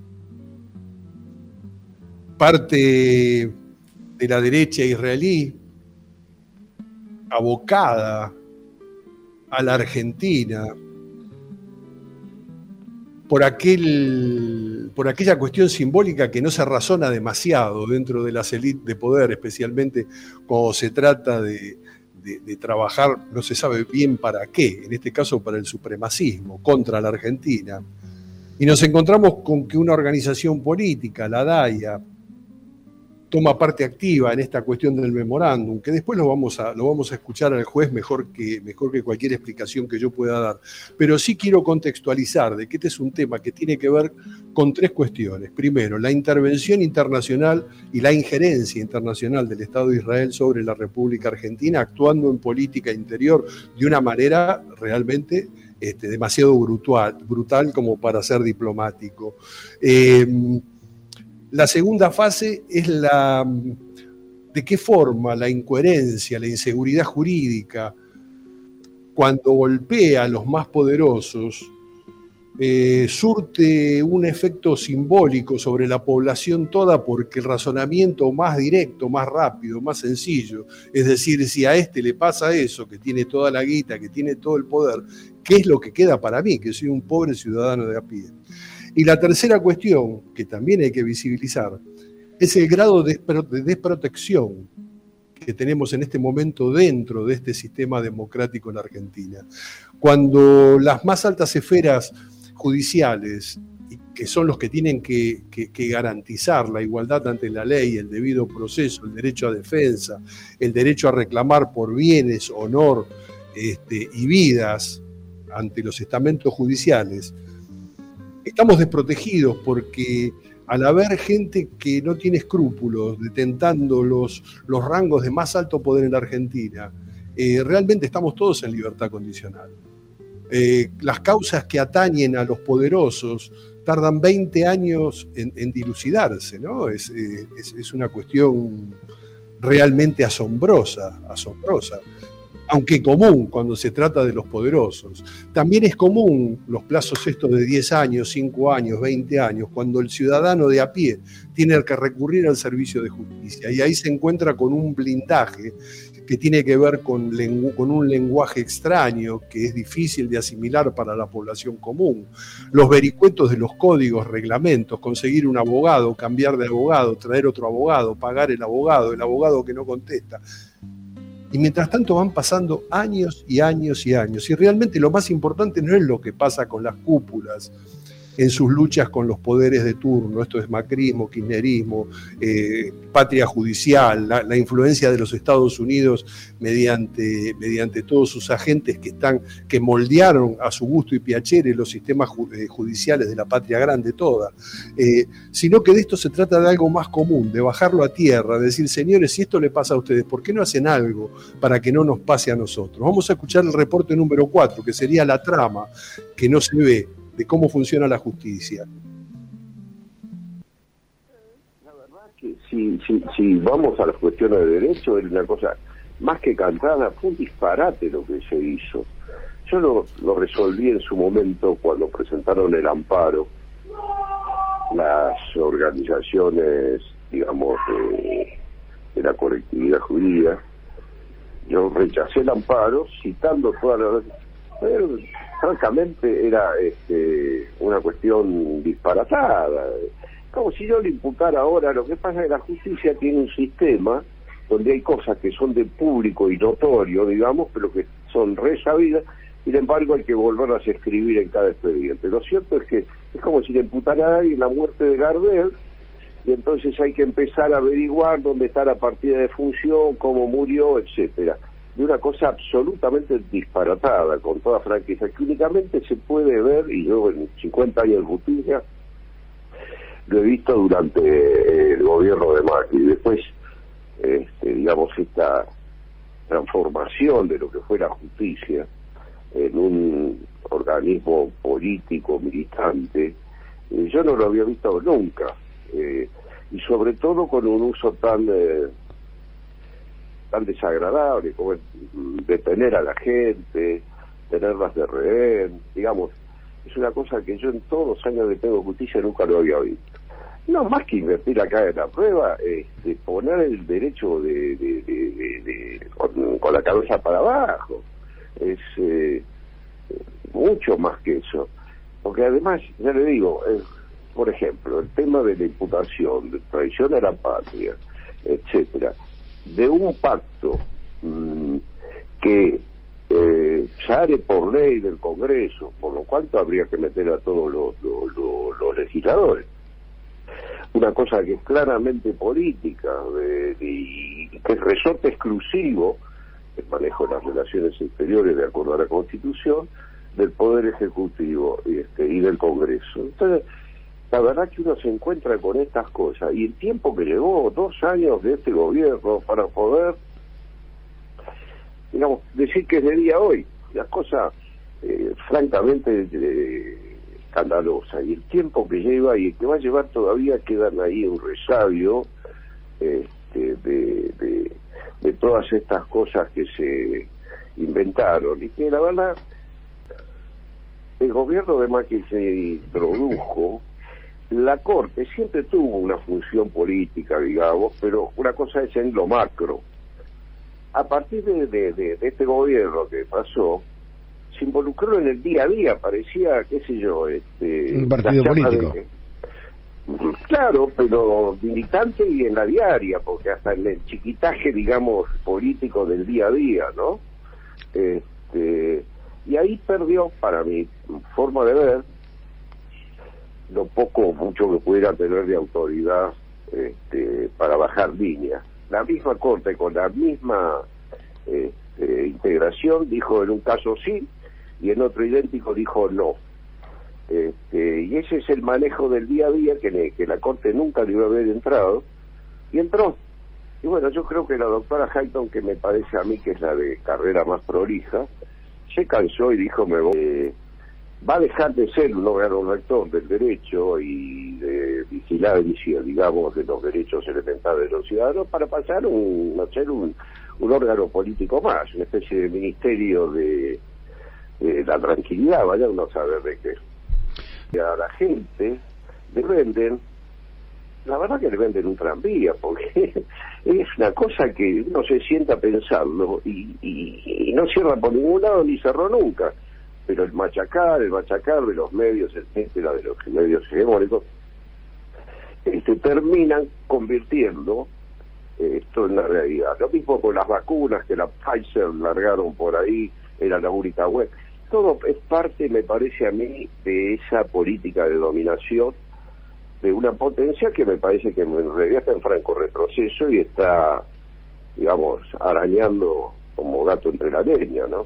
Parte de la derecha israelí, abocada a la Argentina, por, aquel, por aquella cuestión simbólica que no se razona demasiado dentro de las élites de poder, especialmente cuando se trata de, de, de trabajar, no se sabe bien para qué, en este caso para el supremacismo, contra la Argentina. Y nos encontramos con que una organización política, la DAIA, toma parte activa en esta cuestión del memorándum, que después lo vamos a, lo vamos a escuchar al juez mejor que, mejor que cualquier explicación que yo pueda dar. Pero sí quiero contextualizar de que este es un tema que tiene que ver con tres cuestiones. Primero, la intervención internacional y la injerencia internacional del Estado de Israel sobre la República Argentina, actuando en política interior de una manera realmente este, demasiado brutal, brutal como para ser diplomático. Eh, La segunda fase es la de qué forma la incoherencia, la inseguridad jurídica, cuando golpea a los más poderosos, eh, surte un efecto simbólico sobre la población toda, porque el razonamiento más directo, más rápido, más sencillo, es decir, si a este le pasa eso, que tiene toda la guita, que tiene todo el poder, ¿qué es lo que queda para mí, que soy un pobre ciudadano de a pie? Y la tercera cuestión, que también hay que visibilizar, es el grado de desprotección que tenemos en este momento dentro de este sistema democrático en la Argentina. Cuando las más altas esferas judiciales, que son los que tienen que, que, que garantizar la igualdad ante la ley, el debido proceso, el derecho a defensa, el derecho a reclamar por bienes, honor este, y vidas ante los estamentos judiciales, estamos desprotegidos porque al haber gente que no tiene escrúpulos detentando los, los rangos de más alto poder en la Argentina, eh, realmente estamos todos en libertad condicional. Eh, las causas que atañen a los poderosos tardan veinte años en, en dilucidarse, ¿no? Es, eh, es, es una cuestión realmente asombrosa, asombrosa. Aunque común cuando se trata de los poderosos. También es común los plazos estos de diez años, cinco años, veinte años, cuando el ciudadano de a pie tiene que recurrir al servicio de justicia. Y ahí se encuentra con un blindaje que tiene que ver con, lengu- con un lenguaje extraño que es difícil de asimilar para la población común. Los vericuetos de los códigos, reglamentos, conseguir un abogado, cambiar de abogado, traer otro abogado, pagar el abogado, el abogado que no contesta. Y mientras tanto van pasando años y años y años. Y realmente lo más importante no es lo que pasa con las cúpulas en sus luchas con los poderes de turno. Esto es macrismo, kirchnerismo, eh, patria judicial, la, la influencia de los Estados Unidos mediante, mediante todos sus agentes que, están, que moldearon a su gusto y piacere los sistemas ju, eh, judiciales de la patria grande toda. Eh, sino que de esto se trata de algo más común, de bajarlo a tierra, de decir, señores, si esto le pasa a ustedes, ¿por qué no hacen algo para que no nos pase a nosotros? Vamos a escuchar el reporte número cuatro, que sería la trama que no se ve de cómo funciona la justicia. La verdad que si, si, si vamos a las cuestiones de derecho, es una cosa más que cantada, fue un disparate lo que se hizo. Yo lo, lo resolví en su momento cuando presentaron el amparo, las organizaciones, digamos, de, de la colectividad judía. Yo rechacé el amparo citando todas las... Pero, francamente era este, una cuestión disparatada, como si yo le imputara ahora. Lo que pasa es que la justicia tiene un sistema donde hay cosas que son de público y notorio, digamos, pero que son resabidas, y sin embargo hay que volverlas a escribir en cada expediente. Lo cierto es que es como si le imputara a alguien la muerte de Gardel, y entonces hay que empezar a averiguar dónde está la partida de función, cómo murió, etcétera. De una cosa absolutamente disparatada, con toda franqueza, que únicamente se puede ver, y yo en cincuenta años de justicia lo he visto durante el gobierno de Macri. Después, este, digamos, esta transformación de lo que fue la justicia en un organismo político militante, eh, yo no lo había visto nunca. Eh, y sobre todo con un uso tan eh, tan desagradable como detener a la gente, tenerlas de rehén, digamos, es una cosa que yo en todos los años de Pedro Justicia nunca lo había visto. No, más que invertir acá en la prueba, este, poner el derecho de, de, de, de, de con, con la cabeza para abajo, es eh, mucho más que eso. Porque además, ya le digo, eh, por ejemplo, el tema de la imputación, de traición a la patria, etcétera, de un pacto mmm, que eh, sale por ley del Congreso, por lo cual habría que meter a todos los, los, los, los legisladores. Una cosa que es claramente política de, de, y que es resorte exclusivo, el manejo de las relaciones exteriores de acuerdo a la Constitución, del Poder Ejecutivo y, este, y del Congreso. Entonces, la verdad que uno se encuentra con estas cosas, y el tiempo que llevó, dos años de este gobierno para poder, digamos, decir que es de día hoy, la cosa eh, francamente eh, escandalosa, y el tiempo que lleva y el que va a llevar todavía quedan ahí un resabio este, de, de, de todas estas cosas que se inventaron, y que la verdad el gobierno de Macri se introdujo. La Corte siempre tuvo una función política, digamos, pero una cosa es en lo macro. A partir de, de, de, de este gobierno que pasó, se involucró en el día a día, parecía, qué sé yo, este, un partido político. De, claro, pero militante y en la diaria, porque hasta en el chiquitaje, digamos, político del día a día, ¿no? Este, y ahí perdió, para mi forma de ver, lo poco o mucho que pudiera tener de autoridad este, para bajar líneas. La misma Corte, con la misma este, integración, dijo en un caso sí, y en otro idéntico dijo no. Este, y ese es el manejo del día a día que, le, que la Corte nunca le iba a haber entrado, y entró. Y bueno, yo creo que la doctora Hayton, que me parece a mí que es la de carrera más prolija, se cansó y dijo, me voy... Eh, va a dejar de ser un órgano rector del derecho y de vigilancia, digamos, de los derechos elementales de los ciudadanos, para pasar un, a ser un, un órgano político más, una especie de ministerio de, de la tranquilidad, vaya uno a saber de qué. Y a la gente le venden, la verdad que le venden un tranvía, porque es una cosa que uno se sienta pensando y, y, y no cierra por ningún lado ni cerró nunca. Pero el machacar, el machacar de los medios, etcétera, de los medios hegemónicos, este, terminan convirtiendo eh, esto en la realidad. Lo mismo con las vacunas, que la Pfizer largaron por ahí, era la única web. Todo es parte, me parece a mí, de esa política de dominación de una potencia que me parece que en realidad está en franco retroceso y está, digamos, arañando como gato entre la leña, ¿no?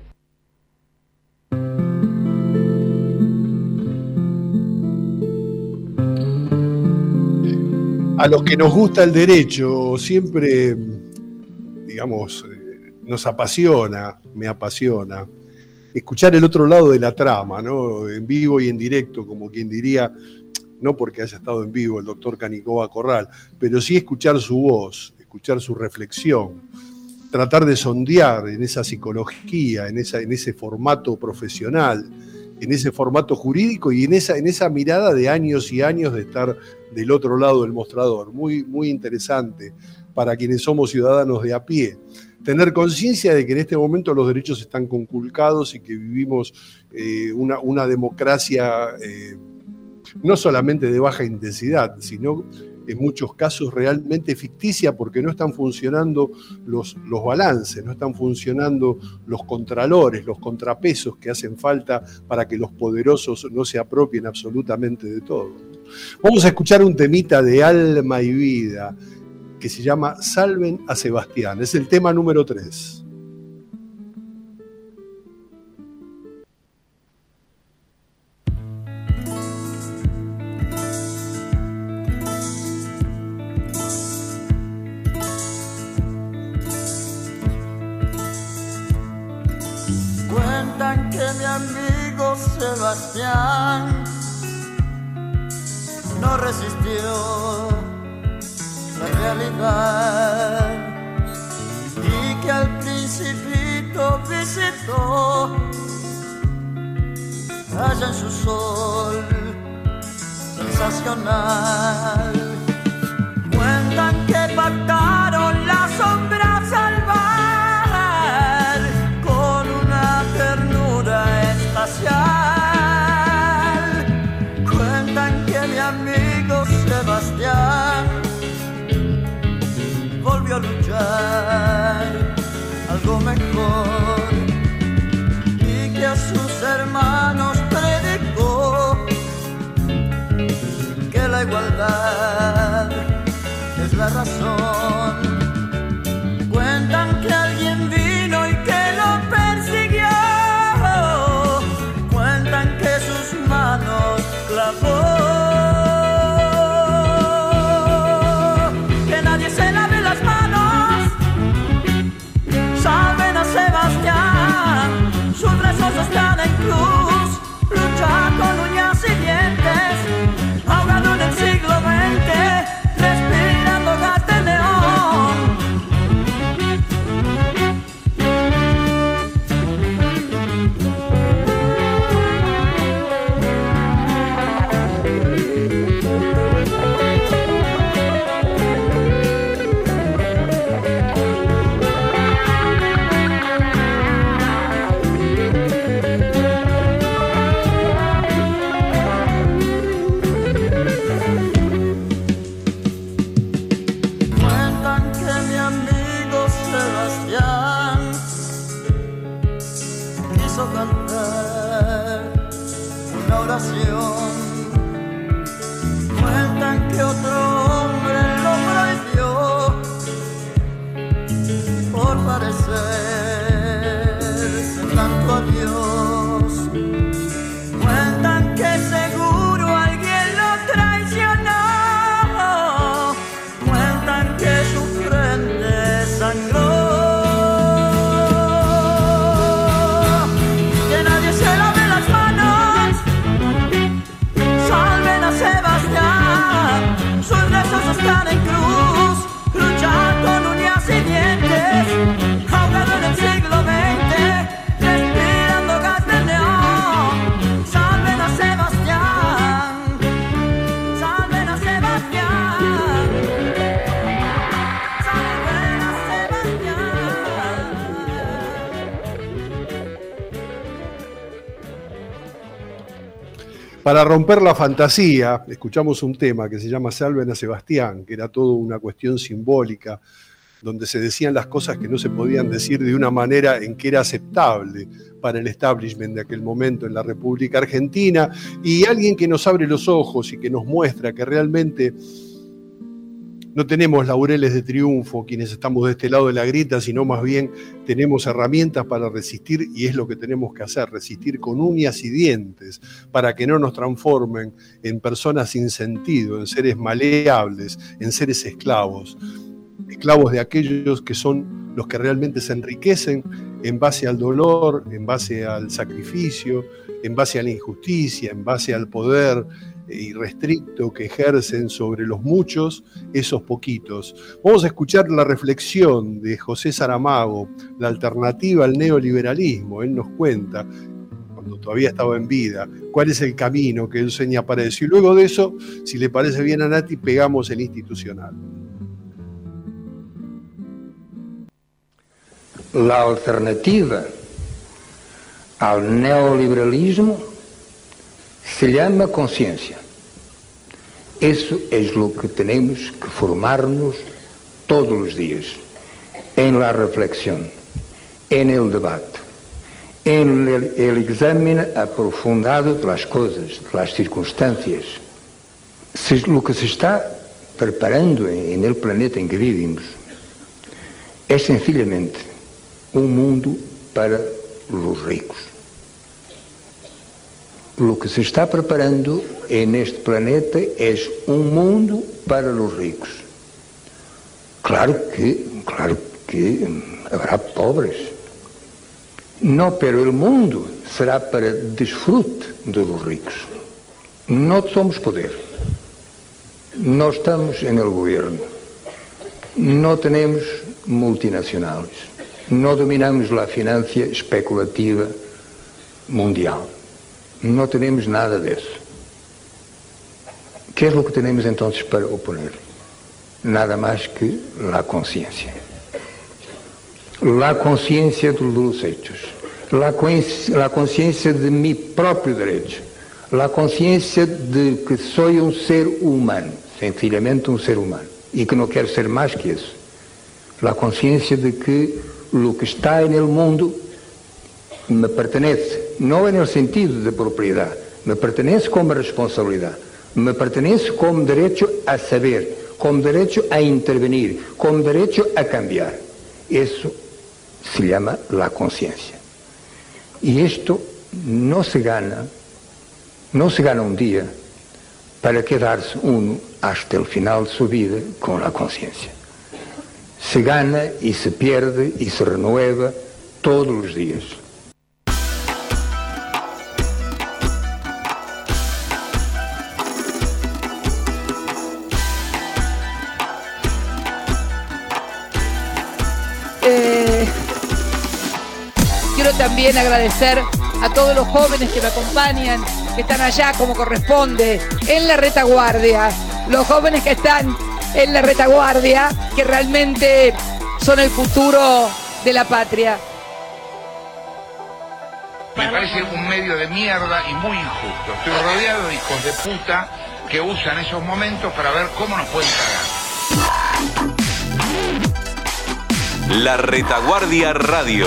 A los que nos gusta el derecho, siempre, digamos, nos apasiona, me apasiona, escuchar el otro lado de la trama, ¿no? En vivo y en directo, como quien diría, no porque haya estado en vivo el doctor Canicoba Corral, pero sí escuchar su voz, escuchar su reflexión, tratar de sondear en esa psicología, en, esa, en ese formato profesional, en ese formato jurídico y en esa, en esa mirada de años y años de estar del otro lado del mostrador. Muy, muy interesante para quienes somos ciudadanos de a pie. Tener conciencia de que en este momento los derechos están conculcados y que vivimos eh, una, una democracia eh, no solamente de baja intensidad, sino en muchos casos realmente ficticia, porque no están funcionando los, los balances, no están funcionando los contralores, los contrapesos que hacen falta para que los poderosos no se apropien absolutamente de todo. Vamos a escuchar un temita de Alma y Vida que se llama Salven a Sebastián. Es el tema número tres. Cuentan que mi amigo Sebastián no resistió la realidad y que al principito visitó allá en su sol sensacional. Cuentan que pactaron la sombra salvar con una ternura espacial. Cuentan que mi amigo Sebastián volvió a luchar algo mejor y que a sus hermanos predicó que la igualdad es la razón. Cuentan que alguien vino y que lo persiguió. Cuentan que sus manos clavó. Que nadie se lave las manos. Salven a Sebastián. Sus rezos están en cruz. Lucha con uñas y dientes. Ahogado en el siglo veinte. Respirando gas de neón. Cuentan que otro hombre lo prohibió por parecerse tanto a Dios. Cuentan que seguro alguien lo traicionó. Cuentan que su frente sangró. Que nadie se lave las manos. Salven a Sebastián, sus rezos están en cruz. Luchar con uñas y dientes, ahogado en el siglo veinte, respirando gas de neón. Salven a Sebastián, salven a Sebastián, salven a Para romper la fantasía, escuchamos un tema que se llama Salven a Sebastián, que era todo una cuestión simbólica, donde se decían las cosas que no se podían decir de una manera en que era aceptable para el establishment de aquel momento en la República Argentina, y alguien que nos abre los ojos y que nos muestra que realmente no tenemos laureles de triunfo quienes estamos de este lado de la grieta, sino más bien tenemos herramientas para resistir, y es lo que tenemos que hacer, resistir con uñas y dientes para que no nos transformen en personas sin sentido, en seres maleables, en seres esclavos, esclavos de aquellos que son los que realmente se enriquecen en base al dolor, en base al sacrificio, en base a la injusticia, en base al poder irrestricto que ejercen sobre los muchos esos poquitos. Vamos a escuchar la reflexión de José Saramago, la alternativa al neoliberalismo. Él nos cuenta, cuando todavía estaba en vida, cuál es el camino que él sueña para eso. Y luego de eso, si le parece bien a Nati, pegamos el institucional. La alternativa al neoliberalismo se llama conciencia. Eso es lo que tenemos que formarnos todos los días, en la reflexión, en el debate, en el, el examen aprofundado de las cosas, de las circunstancias. Se, lo que se está preparando en, en el planeta en que vivimos es sencillamente un mundo para los ricos. Lo que se está preparando en este planeta es un mundo para los ricos. Claro que, claro que habrá pobres. No, pero el mundo será para disfrute de los ricos. No somos poder. No estamos en el gobierno. no tenemos multinacionales, no dominamos la financia especulativa mundial, no tenemos nada de eso. ¿Qué es lo que tenemos entonces para oponer? Nada más que la conciencia. La conciencia de los hechos, la, la conciencia de mi propio derecho, la conciencia de que soy un ser humano, sencillamente un ser humano, y que no quero ser más que eso. La conciencia de que lo que está en el mundo me pertenece, no en el sentido de propiedad, me pertenece como responsabilidad, me pertenece como derecho a saber, como derecho a intervenir, como derecho a cambiar. Eso se llama la conciencia. Y esto no se gana, no se gana un día para quedarse uno hasta el final de su vida con la conciencia. Se gana y se pierde y se renueva todos los días. Eh, quiero también agradecer a todos los jóvenes que me acompañan, que están allá como corresponde, en la retaguardia, los jóvenes que están en la retaguardia, que realmente son el futuro de la patria. Me parece un medio de mierda y muy injusto. Estoy rodeado de hijos de puta que usan esos momentos para ver cómo nos pueden cagar. La Retaguardia Radio.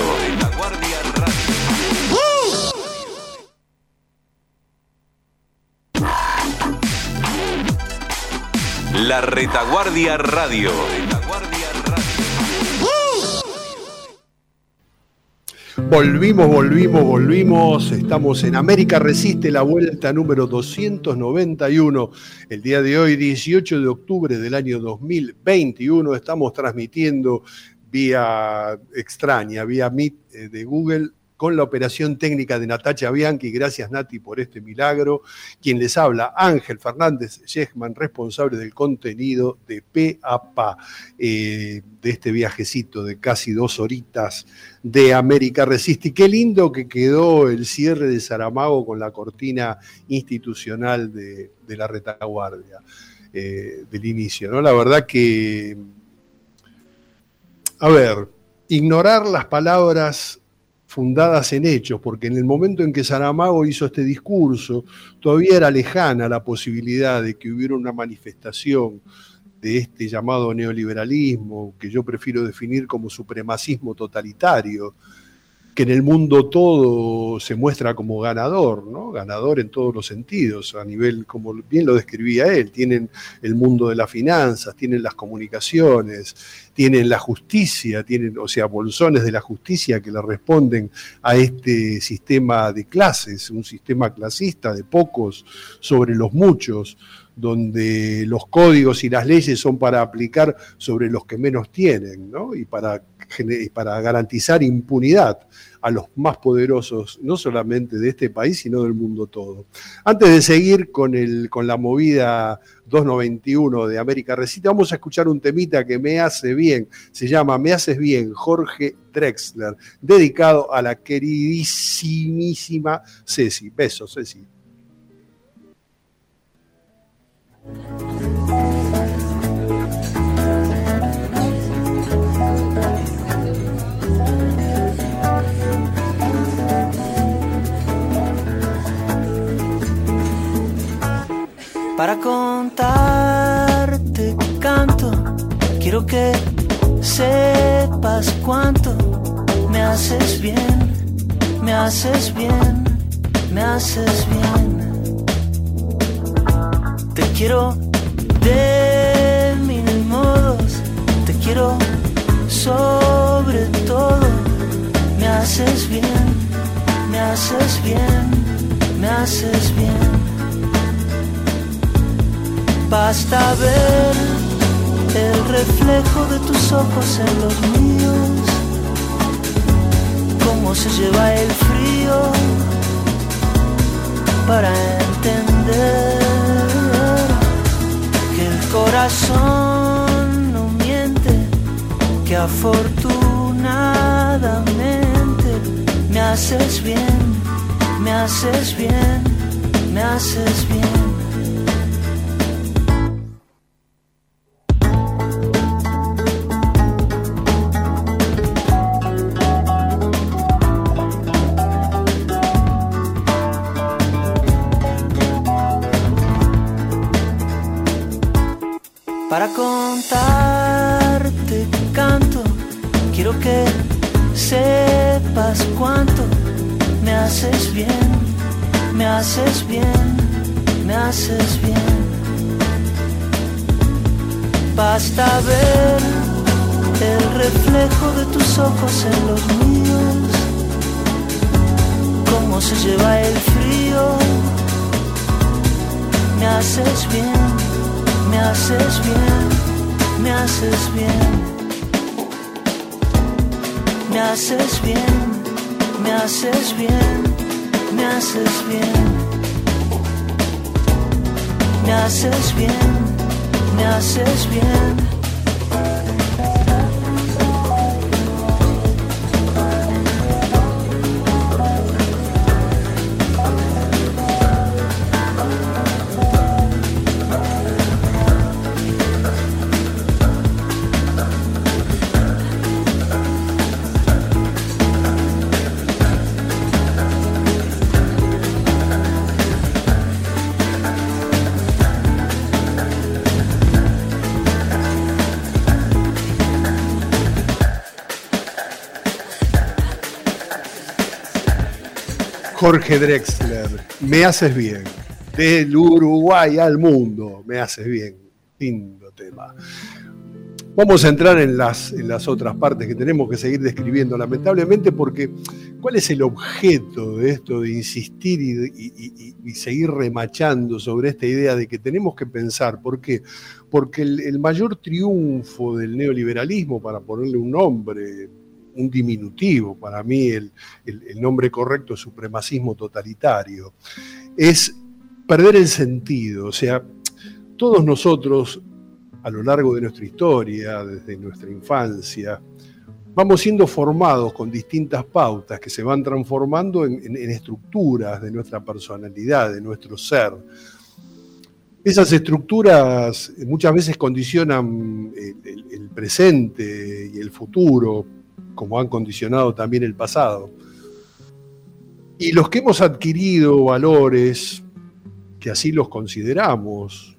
La Retaguardia Radio. Volvimos, volvimos, volvimos. Estamos en América Resiste, la vuelta número doscientos noventa y uno. El día de hoy, dieciocho de octubre del año dos mil veintiuno, estamos transmitiendo vía extraña, vía Meet de Google, con la operación técnica de Natacha Bianchi. Gracias, Nati, por este milagro. Quien les habla, Ángel Fernández Yechman, responsable del contenido de Pe a Pa, eh, de este viajecito de casi dos horitas de América Resiste. Y qué lindo que quedó el cierre de Saramago con la cortina institucional de, de la retaguardia, eh, del inicio, ¿no? La verdad que, a ver, ignorar las palabras fundadas en hechos, porque en el momento en que Saramago hizo este discurso, todavía era lejana la posibilidad de que hubiera una manifestación de este llamado neoliberalismo, que yo prefiero definir como supremacismo totalitario, que en el mundo todo se muestra como ganador, ¿no? Ganador en todos los sentidos, a nivel, como bien lo describía él, tienen el mundo de las finanzas, tienen las comunicaciones, tienen la justicia, tienen, o sea, bolsones de la justicia que le responden a este sistema de clases, un sistema clasista de pocos sobre los muchos, donde los códigos y las leyes son para aplicar sobre los que menos tienen, ¿no? Y para, para garantizar impunidad a los más poderosos, no solamente de este país, sino del mundo todo. Antes de seguir con, el, con la movida doscientos noventa y uno de América Resiste, vamos a escuchar un temita que me hace bien, se llama Me Haces Bien, Jorge Drexler, dedicado a la queridísimísima Ceci. Besos, Ceci. Para contarte canto, quiero que sepas cuánto me haces bien, me haces bien, me haces bien. Te quiero de mil modos, te quiero sobre todo. Me haces bien, me haces bien, me haces bien. Basta ver el reflejo de tus ojos en los míos, cómo se lleva el frío para entender que el corazón no miente que afortunadamente me haces bien, me haces bien, me haces bien. Para contarte canto, quiero que sepas cuánto me haces bien, me haces bien, me haces bien. Basta ver el reflejo de tus ojos en los míos, cómo se lleva el frío. Me haces bien, me haces bien, me haces bien. Me haces bien, me haces bien, me haces bien. Me haces bien, me haces bien. Jorge Drexler, me haces bien. Del Uruguay al mundo, me haces bien. Lindo tema. Vamos a entrar en las, en las otras partes que tenemos que seguir describiendo, lamentablemente, porque ¿cuál es el objeto de esto de insistir y, y, y, y seguir remachando sobre esta idea de que tenemos que pensar? ¿Por qué? Porque el, el mayor triunfo del neoliberalismo, para ponerle un nombre, un diminutivo, para mí el, el, el nombre correcto es supremacismo totalitario, es perder el sentido. O sea, todos nosotros a lo largo de nuestra historia, desde nuestra infancia, vamos siendo formados con distintas pautas que se van transformando en, en, en estructuras de nuestra personalidad, de nuestro ser. Esas estructuras muchas veces condicionan el, el, el presente y el futuro, como han condicionado también el pasado. Y los que hemos adquirido valores, que así los consideramos,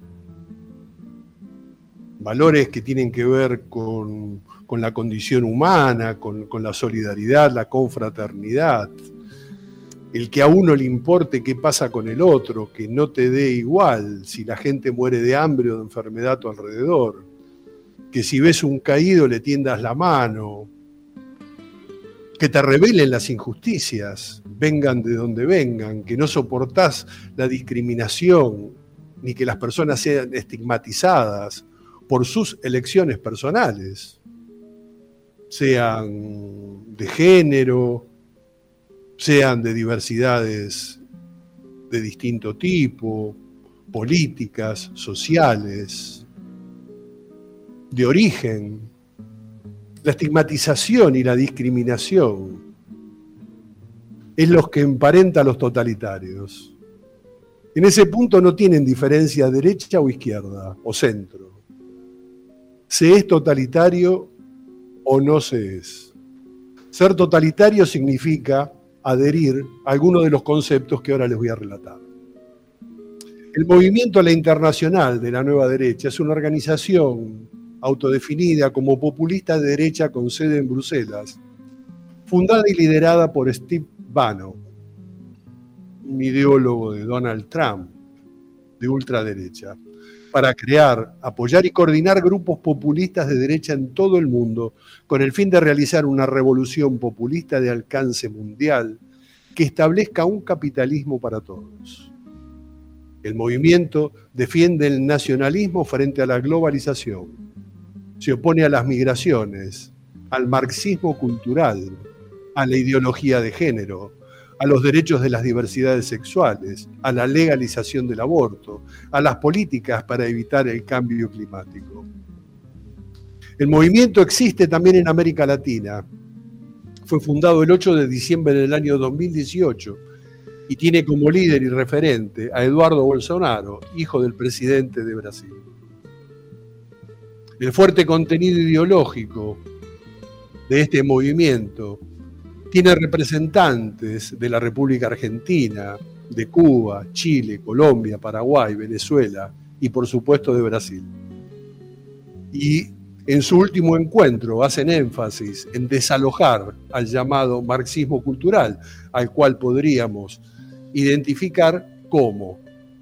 valores que tienen que ver con, con la condición humana, con, con la solidaridad, la confraternidad, el que a uno le importe qué pasa con el otro, que no te dé igual si la gente muere de hambre o de enfermedad a tu alrededor, que si ves un caído le tiendas la mano, que te revelen las injusticias, vengan de donde vengan, que no soportás la discriminación, ni que las personas sean estigmatizadas por sus elecciones personales, sean de género, sean de diversidades de distinto tipo, políticas, sociales, de origen. La estigmatización y la discriminación es lo que emparenta a los totalitarios. En ese punto no tienen diferencia derecha o izquierda o centro. ¿Se es totalitario o no se es? Ser totalitario significa adherir a algunos de los conceptos que ahora les voy a relatar. El movimiento a la internacional de la nueva derecha es una organización autodefinida como populista de derecha con sede en Bruselas, fundada y liderada por Steve Bannon, un ideólogo de Donald Trump, de ultraderecha, para crear, apoyar y coordinar grupos populistas de derecha en todo el mundo, con el fin de realizar una revolución populista de alcance mundial que establezca un capitalismo para todos. El movimiento defiende el nacionalismo frente a la globalización. Se opone a las migraciones, al marxismo cultural, a la ideología de género, a los derechos de las diversidades sexuales, a la legalización del aborto, a las políticas para evitar el cambio climático. El movimiento existe también en América Latina. Fue fundado el ocho de diciembre del año dos mil dieciocho y tiene como líder y referente a Eduardo Bolsonaro, hijo del presidente de Brasil. El fuerte contenido ideológico de este movimiento tiene representantes de la República Argentina, de Cuba, Chile, Colombia, Paraguay, Venezuela y por supuesto de Brasil. Y en su último encuentro hacen énfasis en desalojar al llamado marxismo cultural, al cual podríamos identificar como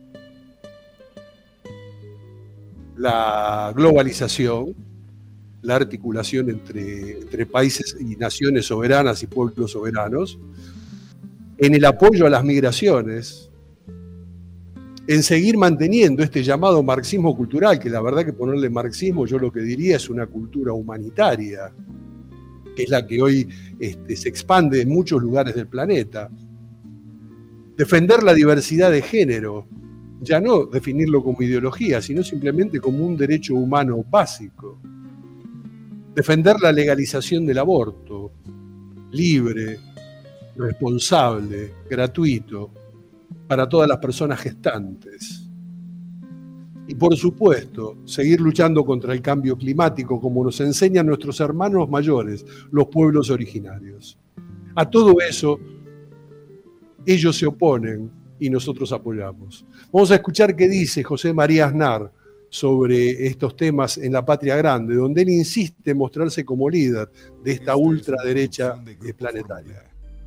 la globalización, la articulación entre, entre países y naciones soberanas y pueblos soberanos, en el apoyo a las migraciones, en seguir manteniendo este llamado marxismo cultural, que la verdad que ponerle marxismo yo lo que diría es una cultura humanitaria, que es la que hoy este, se expande en muchos lugares del planeta. Defender la diversidad de género, ya no definirlo como ideología, sino simplemente como un derecho humano básico. Defender la legalización del aborto, libre, responsable, gratuito, para todas las personas gestantes. Y por supuesto, seguir luchando contra el cambio climático, como nos enseñan nuestros hermanos mayores, los pueblos originarios. A todo eso, ellos se oponen y nosotros apoyamos. Vamos a escuchar qué dice José María Aznar sobre estos temas en La Patria Grande, donde él insiste en mostrarse como líder de esta ultraderecha planetaria.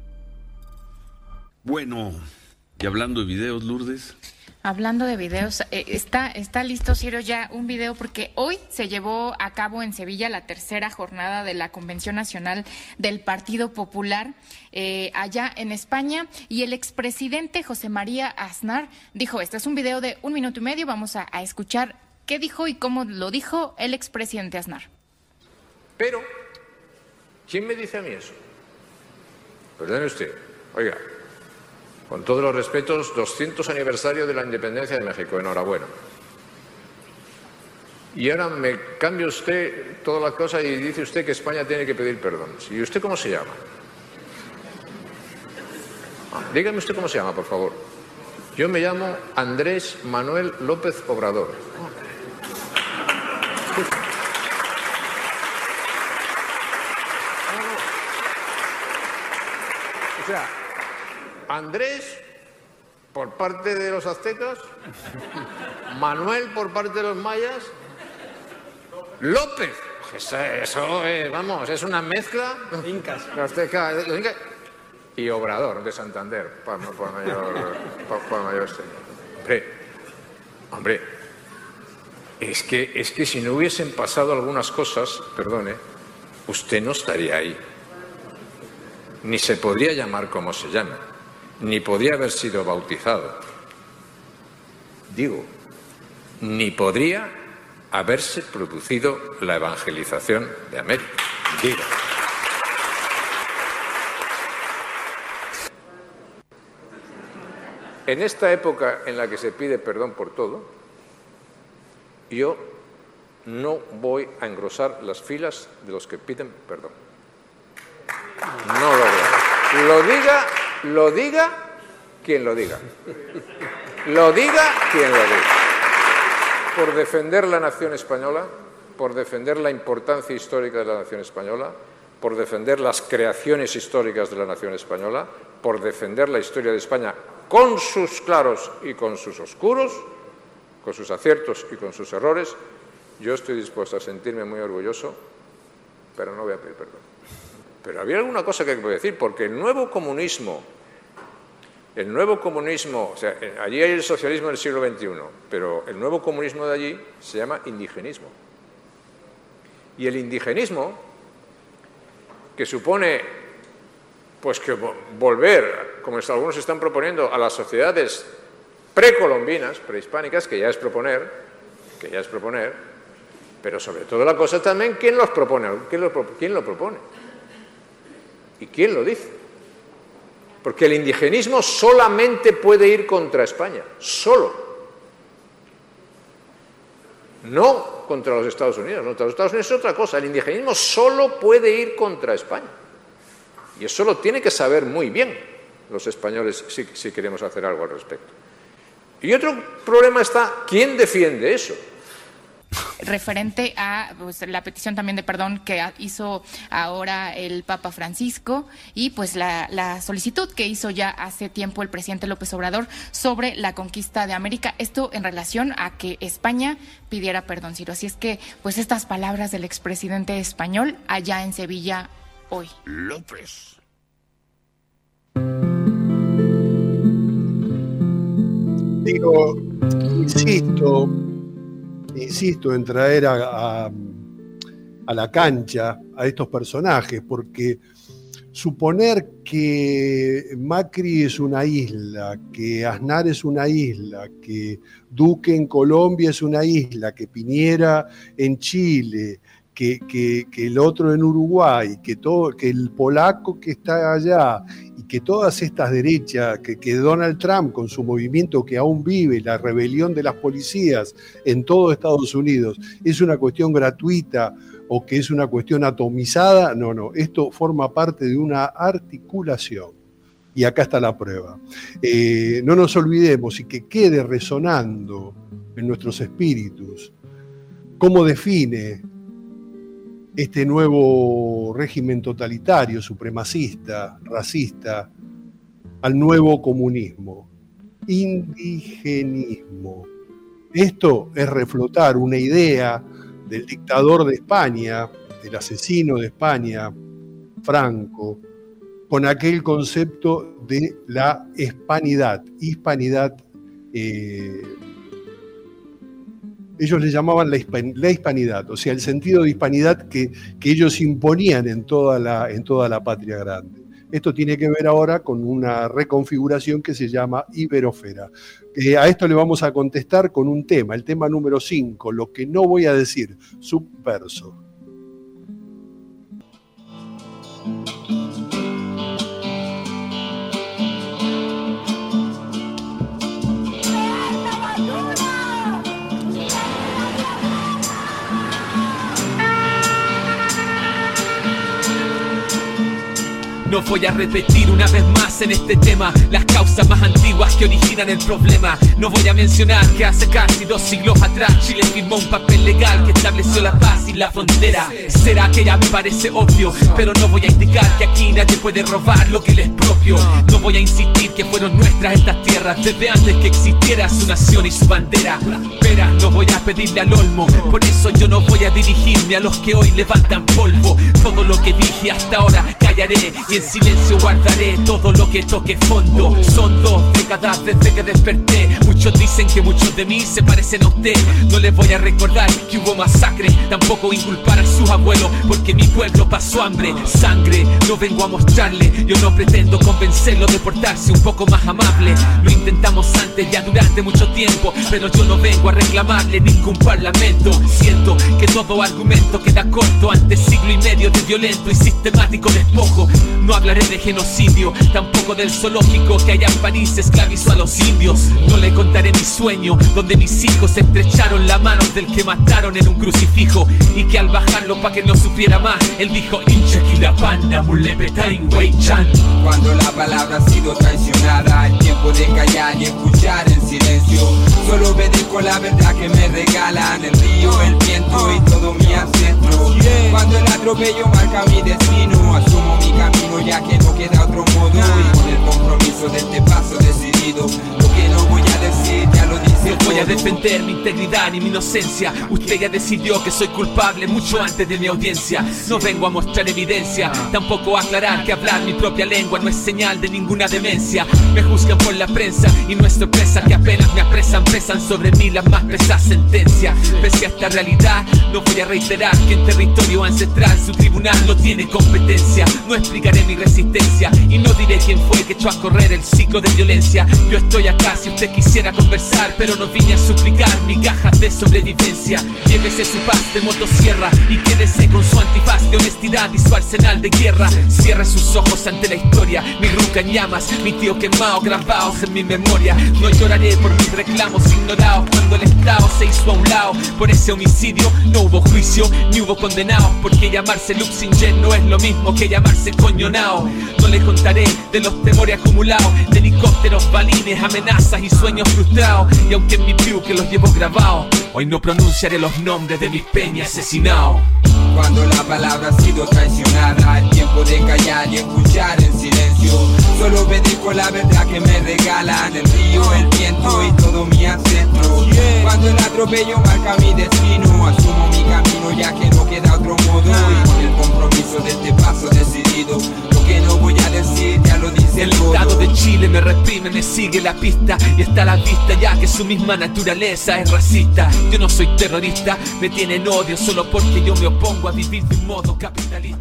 Bueno, y hablando de videos, Lourdes. Hablando de videos, eh, está, está listo, Ciro, ya un video, porque hoy se llevó a cabo en Sevilla la tercera jornada de la Convención Nacional del Partido Popular, eh, allá en España, y el expresidente José María Aznar dijo, este es un video de un minuto y medio, vamos a, a escuchar qué dijo y cómo lo dijo el expresidente Aznar. Pero, ¿quién me dice a mí eso? Perdone usted, oiga, con todos los respetos, doscientos aniversario de la independencia de México, enhorabuena. Y ahora me cambia usted todas las cosas y dice usted que España tiene que pedir perdón. ¿Y usted cómo se llama? Ah, dígame usted cómo se llama, por favor. Yo me llamo Andrés Manuel López Obrador. O sea, Andrés por parte de los aztecas, Manuel por parte de los mayas, López. Eso, eso es, vamos, es una mezcla. Incas. Azteca, Incas. Y Obrador de Santander, por, por mayor, por, por mayor este. Hombre, hombre, es que, es que si no hubiesen pasado algunas cosas, perdone, usted no estaría ahí. Ni se podría llamar como se llama, ni podría haber sido bautizado. Digo, ni podría haberse producido la evangelización de América. Digo. En esta época en la que se pide perdón por todo, yo no voy a engrosar las filas de los que piden perdón. No lo veo. Lo diga, lo diga quien lo diga. Lo diga quien lo diga. Por defender la nación española, por defender la importancia histórica de la nación española, por defender las creaciones históricas de la nación española, por defender la historia de España con sus claros y con sus oscuros, con sus aciertos y con sus errores, yo estoy dispuesto a sentirme muy orgulloso, pero no voy a pedir perdón. Pero había alguna cosa que hay que decir, porque el nuevo comunismo, el nuevo comunismo, o sea, allí hay el socialismo del siglo veintiuno, pero el nuevo comunismo de allí se llama indigenismo. Y el indigenismo, que supone, pues que volver, como algunos están proponiendo, a las sociedades precolombinas, prehispánicas, que ya es proponer, que ya es proponer, pero sobre todo la cosa también, ¿quién los propone? ¿Quién lo, quién lo propone? ¿Y quién lo dice? Porque el indigenismo solamente puede ir contra España, solo. no contra los Estados Unidos. Contra los Estados Unidos es otra cosa. El indigenismo solo puede ir contra España. Y eso lo tienen que saber muy bien los españoles si, si queremos hacer algo al respecto. Y otro problema está, ¿quién defiende eso? Referente a pues, la petición también de perdón que hizo ahora el Papa Francisco y pues la, la solicitud que hizo ya hace tiempo el presidente López Obrador sobre la conquista de América, esto en relación a que España pidiera perdón, Ciro. Así es que pues estas palabras del expresidente español allá en Sevilla hoy. López. Digo, insisto, insisto en traer a, a, a la cancha a estos personajes, porque suponer que Macri es una isla, que Aznar es una isla, que Duque en Colombia es una isla, que Piñera en Chile, que, que, que el otro en Uruguay, que, todo, que el polaco que está allá, y que todas estas derechas, que, que Donald Trump con su movimiento que aún vive, la rebelión de las policías en todo Estados Unidos, es una cuestión gratuita o que es una cuestión atomizada, no, no, esto forma parte de una articulación. Y acá está la prueba. Eh, no nos olvidemos y que quede resonando en nuestros espíritus cómo define este nuevo régimen totalitario, supremacista, racista, al nuevo comunismo. Indigenismo. Esto es reflotar una idea del dictador de España, del asesino de España, Franco, con aquel concepto de la hispanidad, hispanidad, eh, ellos le llamaban la, hispan, la hispanidad, o sea, el sentido de hispanidad que, que ellos imponían en toda, la, en toda la patria grande. Esto tiene que ver ahora con una reconfiguración que se llama iberofera. Eh, a esto le vamos a contestar con un tema, el tema número cinco, lo que no voy a decir, subverso. No voy a repetir una vez más en este tema las causas más antiguas que originan el problema. No voy a mencionar que hace casi dos siglos atrás Chile firmó un papel legal que estableció la paz y la frontera. Será que ya me parece obvio, pero no voy a indicar que aquí nadie puede robar lo que les es propio. No voy a insistir que fueron nuestras estas tierras desde antes que existiera su nación y su bandera. Pero no voy a pedirle al olmo, por eso yo no voy a dirigirme a los que hoy levantan polvo. Todo lo que dije hasta ahora callaré y en silencio guardaré todo lo que toque fondo. Son dos décadas desde que desperté. Muchos dicen que muchos de mí se parecen a usted. No les voy a recordar que hubo masacre, tampoco inculpar a sus abuelos, porque mi pueblo pasó hambre, sangre. No vengo a mostrarle, yo no pretendo convencerlo de portarse un poco más amable. Lo intentamos antes ya durante mucho tiempo, pero yo no vengo a reclamarle ningún parlamento. Siento que todo argumento queda corto ante siglo y medio de violento y sistemático despojo. No hablaré de genocidio, tampoco del zoológico que allá en París esclavizó a los indios. No le contaré mi sueño, donde mis hijos estrecharon la mano del que mataron en un crucifijo, y que al bajarlo pa' que no sufriera más, él dijo Inchekilapanda mulepetain weichan. Cuando la palabra ha sido traicionada, es tiempo de callar y escuchar en silencio. Solo obedezco la verdad que me regalan el río, el viento y todo mi ancestro. Cuando el atropello marca mi destino, asumo mi camino ya que no queda otro modo, y con el compromiso de este paso decidido, lo que no voy a decir ya lo dice No todo. voy a defender mi integridad ni mi inocencia. Usted ya decidió que soy culpable mucho antes de mi audiencia. No vengo a mostrar evidencia, tampoco a aclarar que hablar mi propia lengua no es señal de ninguna demencia. Me juzgan por la prensa y no es sorpresa que apenas me apresan, pesan sobre mí las más pesadas sentencias. Pese a esta realidad, no voy a reiterar que en territorio ancestral su tribunal no tiene competencia. No explicaré mi resistencia y no diré quién fue que echó a correr el ciclo de violencia. Yo estoy acá si usted quisiera conversar, pero pero no vine a suplicar migajas de sobrevivencia. Llévese su paz de motosierra y quédese con su antifaz de honestidad y su arsenal de guerra. Cierre sus ojos ante la historia, mi ruca en llamas, mi tío quemado, grabados en mi memoria. No lloraré por mis reclamos ignorados cuando el Estado se hizo a un lado. Por ese homicidio no hubo juicio ni hubo condenados, porque llamarse Luxinger no es lo mismo que llamarse coñonao. No le contaré de los temores acumulados, de helicópteros, balines, amenazas y sueños frustrados. Y aunque en mi view que los llevo grabados, hoy no pronunciaré los nombres de mis peñas asesinados. Cuando la palabra ha sido traicionada, el tiempo de callar y escuchar en silencio. Solo obedezco la verdad que me regalan el río, el viento y todo mi ancestro. Cuando el atropello marca mi destino, asumo mi camino ya que no queda otro modo. Y con el compromiso de este paso decidido, lo que no voy a decir ya lo dice el todo. Estado de Chile me reprime, me sigue la pista y está a la vista ya que su misma naturaleza es racista. Yo no soy terrorista, me tienen odio solo porque yo me opongo a vivir de un modo capitalista.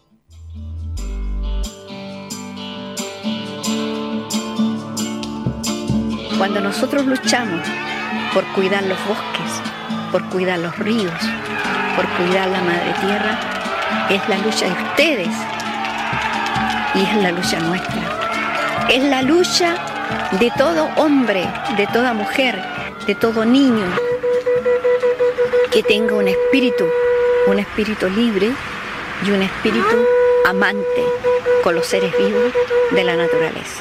Cuando nosotros luchamos por cuidar los bosques, por cuidar los ríos, por cuidar la madre tierra, es la lucha de ustedes y es la lucha nuestra. Es la lucha de todo hombre, de toda mujer, de todo niño que tenga un espíritu, un espíritu libre y un espíritu amante con los seres vivos de la naturaleza.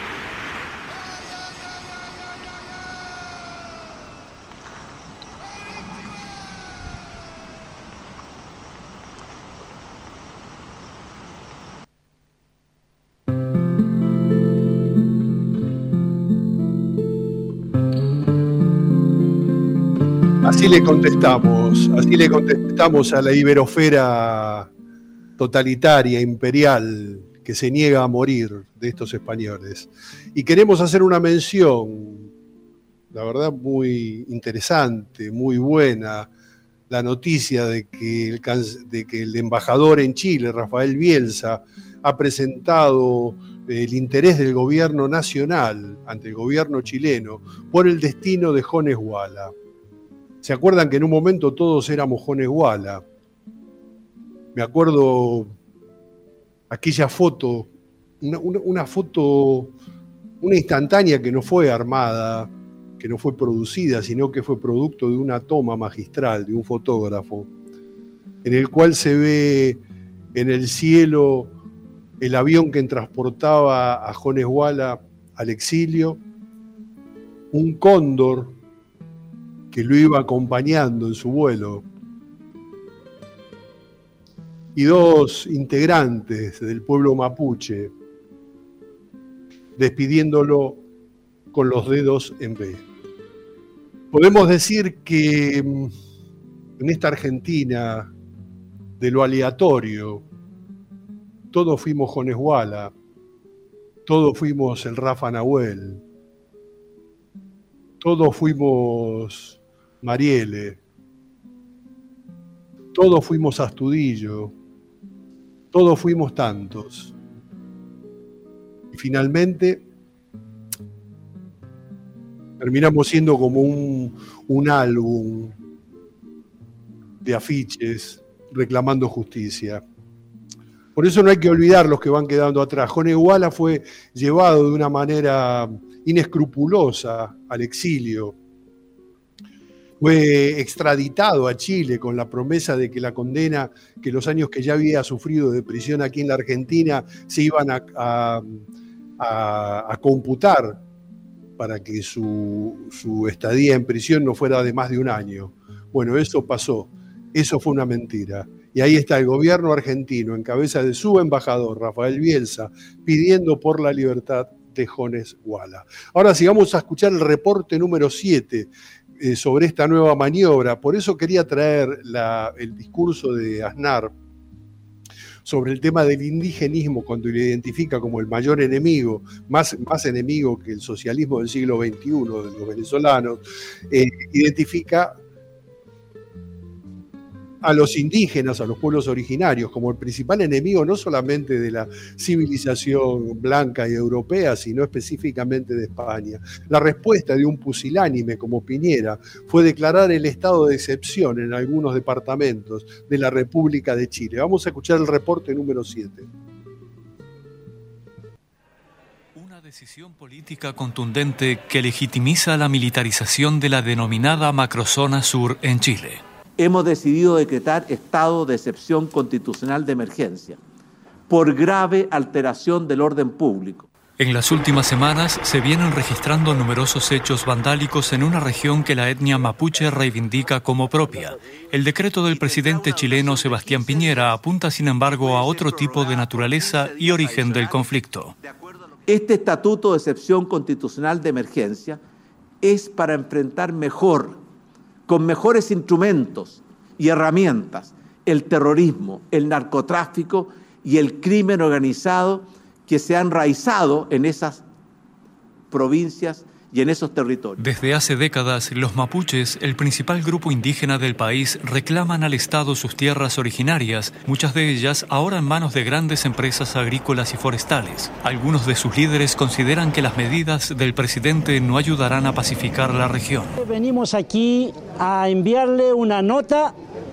Así le contestamos, así le contestamos a la iberosfera totalitaria, imperial, que se niega a morir de estos españoles. Y queremos hacer una mención, la verdad muy interesante, muy buena, la noticia de que el, de que el embajador en Chile, Rafael Bielsa, ha presentado el interés del gobierno nacional ante el gobierno chileno por el destino de Jones Walla. ¿Se acuerdan que en un momento todos éramos Jones Walla? Me acuerdo aquella foto, una, una, una foto, una instantánea que no fue armada, que no fue producida, sino que fue producto de una toma magistral de un fotógrafo, en el cual se ve en el cielo el avión que transportaba a Jones Walla al exilio, un cóndor que lo iba acompañando en su vuelo, y dos integrantes del pueblo mapuche despidiéndolo con los dedos en B. Podemos decir que en esta Argentina de lo aleatorio, todos fuimos Jones Walla, todos fuimos el Rafa Nahuel, todos fuimos Marielle, todos fuimos Astudillo, todos fuimos tantos. Y finalmente terminamos siendo como un, un álbum de afiches reclamando justicia. Por eso no hay que olvidar los que van quedando atrás. Jones Walla fue llevado de una manera inescrupulosa al exilio. Fue extraditado a Chile con la promesa de que la condena, que los años que ya había sufrido de prisión aquí en la Argentina se iban a, a, a, a computar para que su, su estadía en prisión no fuera de más de un año. Bueno, eso pasó, eso fue una mentira. Y ahí está el gobierno argentino, en cabeza de su embajador, Rafael Bielsa, pidiendo por la libertad de Jones Walla. Ahora sí, vamos a escuchar el reporte número siete eh, sobre esta nueva maniobra. Por eso quería traer la, el discurso de Aznar sobre el tema del indigenismo, cuando lo identifica como el mayor enemigo, más, más enemigo que el socialismo del siglo veintiuno de los venezolanos, eh, identifica a los indígenas, a los pueblos originarios, como el principal enemigo no solamente de la civilización blanca y europea, sino específicamente de España. La respuesta de un pusilánime como Piñera fue declarar el estado de excepción en algunos departamentos de la República de Chile. Vamos a escuchar el reporte número siete. Una decisión política contundente que legitimiza la militarización de la denominada macrozona sur en Chile. Hemos decidido decretar estado de excepción constitucional de emergencia por grave alteración del orden público. En las últimas semanas se vienen registrando numerosos hechos vandálicos en una región que la etnia mapuche reivindica como propia. El decreto del presidente chileno Sebastián Piñera apunta, sin embargo, a otro tipo de naturaleza y origen del conflicto. Este estatuto de excepción constitucional de emergencia es para enfrentar mejor, con mejores instrumentos y herramientas, el terrorismo, el narcotráfico y el crimen organizado que se han enraizado en esas provincias y en esos territorios. Desde hace décadas, los mapuches, el principal grupo indígena del país, reclaman al Estado sus tierras originarias, muchas de ellas ahora en manos de grandes empresas agrícolas y forestales. Algunos de sus líderes consideran que las medidas del presidente no ayudarán a pacificar la región. Venimos aquí a enviarle una nota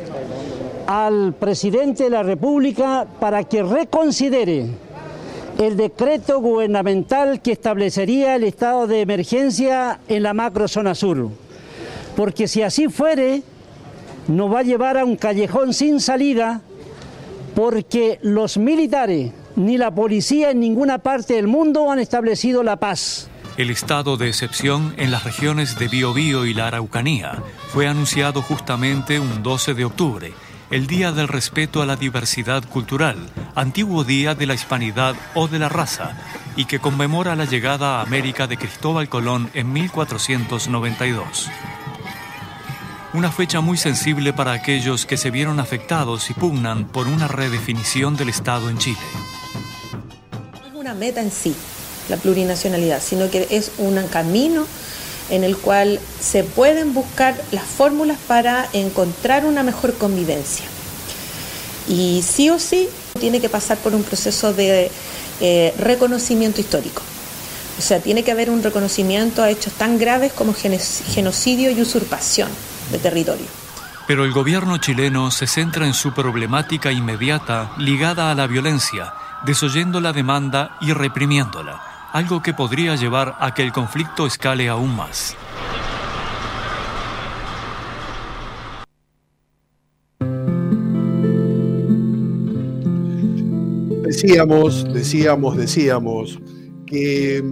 al presidente de la República para que reconsidere el decreto gubernamental que establecería el estado de emergencia en la macrozona sur. Porque si así fuere, nos va a llevar a un callejón sin salida, porque los militares ni la policía en ninguna parte del mundo han establecido la paz. El estado de excepción en las regiones de Biobío y la Araucanía fue anunciado justamente un doce de octubre, el Día del Respeto a la Diversidad Cultural, antiguo Día de la Hispanidad o de la Raza, y que conmemora la llegada a América de Cristóbal Colón en mil cuatrocientos noventa y dos. Una fecha muy sensible para aquellos que se vieron afectados y pugnan por una redefinición del Estado en Chile. No es una meta en sí, la plurinacionalidad, sino que es un camino en el cual se pueden buscar las fórmulas para encontrar una mejor convivencia. Y sí o sí tiene que pasar por un proceso de eh, reconocimiento histórico. O sea, tiene que haber un reconocimiento a hechos tan graves como genocidio y usurpación de territorio. Pero el gobierno chileno se centra en su problemática inmediata ligada a la violencia, desoyendo la demanda y reprimiéndola, algo que podría llevar a que el conflicto escale aún más. Decíamos, decíamos, decíamos que,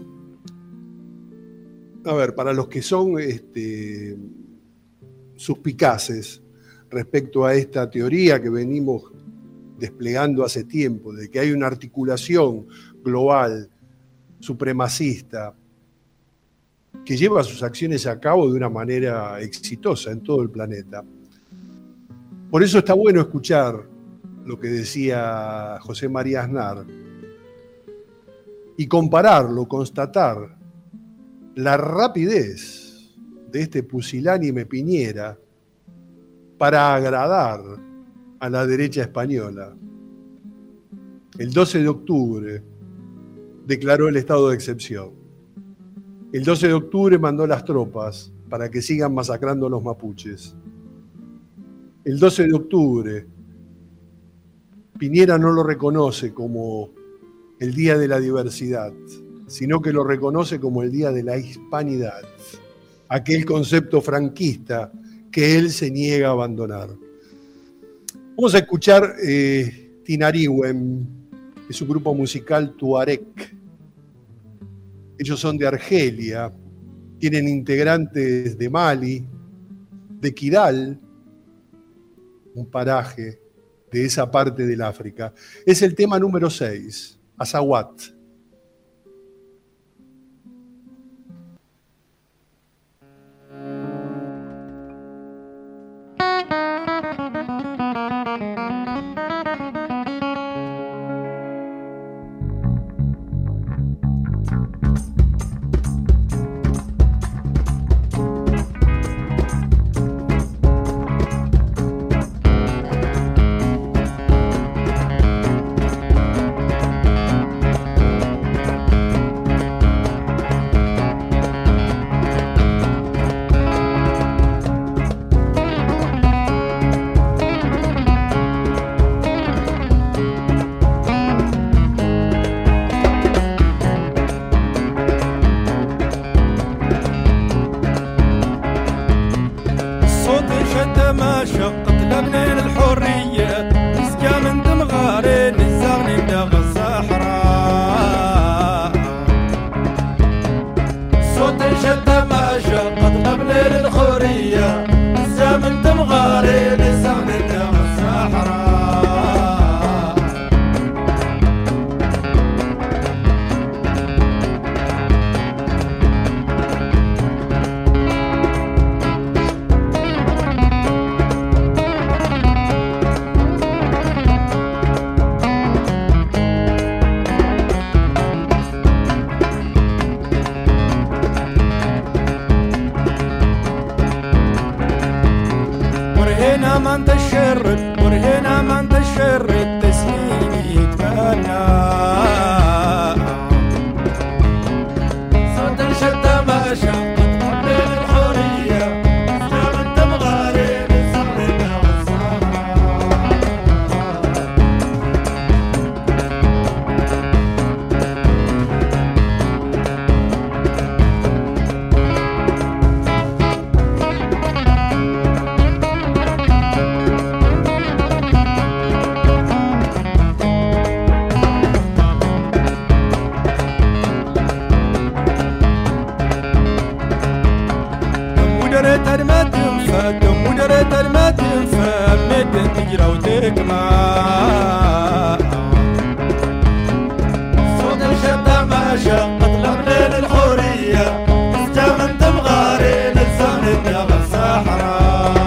a ver, para los que son este, suspicaces respecto a esta teoría que venimos desplegando hace tiempo, de que hay una articulación global supremacista que lleva sus acciones a cabo de una manera exitosa en todo el planeta. Por eso está bueno escuchar lo que decía José María Aznar y compararlo, constatar la rapidez de este pusilánime Piñera para agradar a la derecha española. El doce de octubre declaró el estado de excepción. El doce de octubre mandó las tropas para que sigan masacrando a los mapuches. El doce de octubre, Piñera no lo reconoce como el Día de la Diversidad, sino que lo reconoce como el Día de la Hispanidad, aquel concepto franquista que él se niega a abandonar. Vamos a escuchar eh, Tinariwen, de su grupo musical Tuareg. Ellos son de Argelia, tienen integrantes de Mali, de Kidal, un paraje de esa parte del África. Es el tema número seis, Azawat. تجرى وتكمى صوت الشرطة ماشى اطلب ليل الحرية استمن تبغارين الزمن يا الصحراء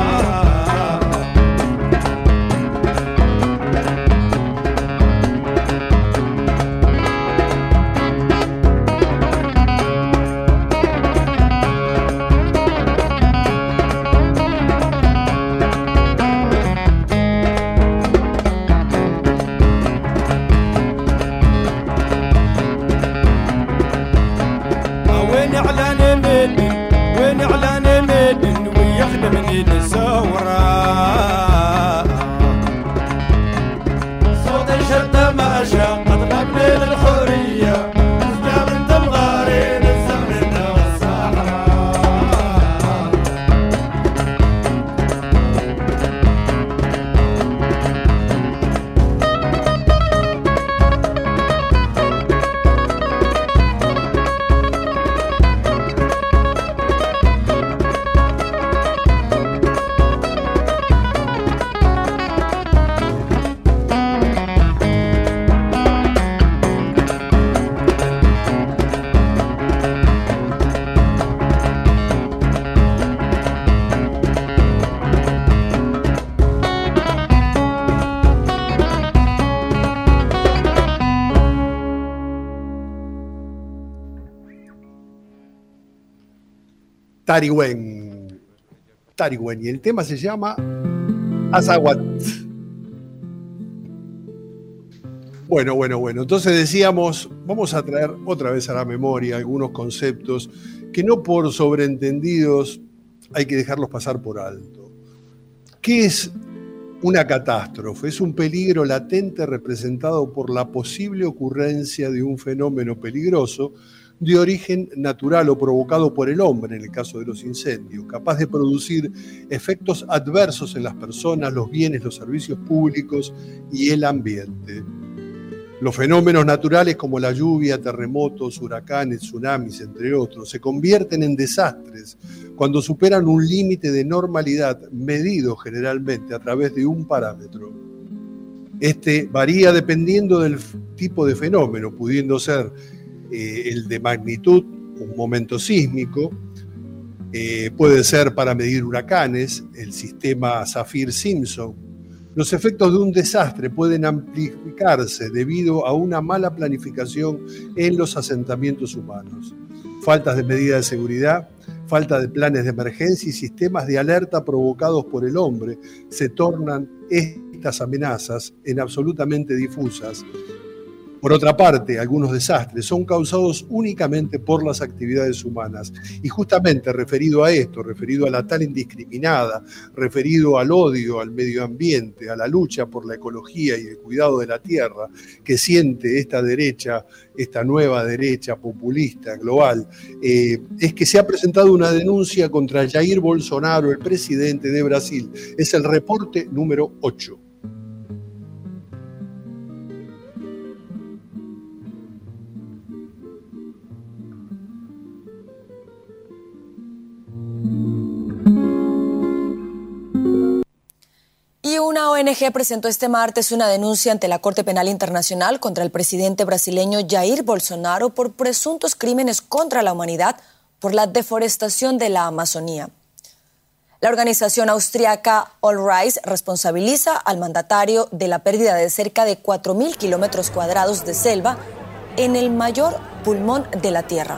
Tariwen. Tariwen. Y el tema se llama Azawat. Bueno, bueno, bueno. Entonces decíamos, vamos a traer otra vez a la memoria algunos conceptos que no por sobreentendidos hay que dejarlos pasar por alto. ¿Qué es una catástrofe? Es un peligro latente representado por la posible ocurrencia de un fenómeno peligroso de origen natural o provocado por el hombre, en el caso de los incendios, capaz de producir efectos adversos en las personas, los bienes, los servicios públicos y el ambiente. Los fenómenos naturales como la lluvia, terremotos, huracanes, tsunamis, entre otros, se convierten en desastres cuando superan un límite de normalidad medido generalmente a través de un parámetro. Este varía dependiendo del tipo de fenómeno, pudiendo ser Eh, el de magnitud, un momento sísmico, eh, puede ser para medir huracanes, el sistema Saffir-Simpson. Los efectos de un desastre pueden amplificarse debido a una mala planificación en los asentamientos humanos. Faltas de medidas de seguridad, falta de planes de emergencia y sistemas de alerta provocados por el hombre se tornan estas amenazas en absolutamente difusas. Por otra parte, algunos desastres son causados únicamente por las actividades humanas. Y justamente referido a esto, referido a la tal indiscriminada, referido al odio al medio ambiente, a la lucha por la ecología y el cuidado de la tierra que siente esta derecha, esta nueva derecha populista global, eh, es que se ha presentado una denuncia contra Jair Bolsonaro, el presidente de Brasil. Es el reporte número ocho. Y una O N G presentó este martes una denuncia ante la Corte Penal Internacional contra el presidente brasileño Jair Bolsonaro por presuntos crímenes contra la humanidad por la deforestación de la Amazonía. La organización austriaca All Rise responsabiliza al mandatario de la pérdida de cerca de cuatro mil kilómetros cuadrados de selva en el mayor pulmón de la Tierra.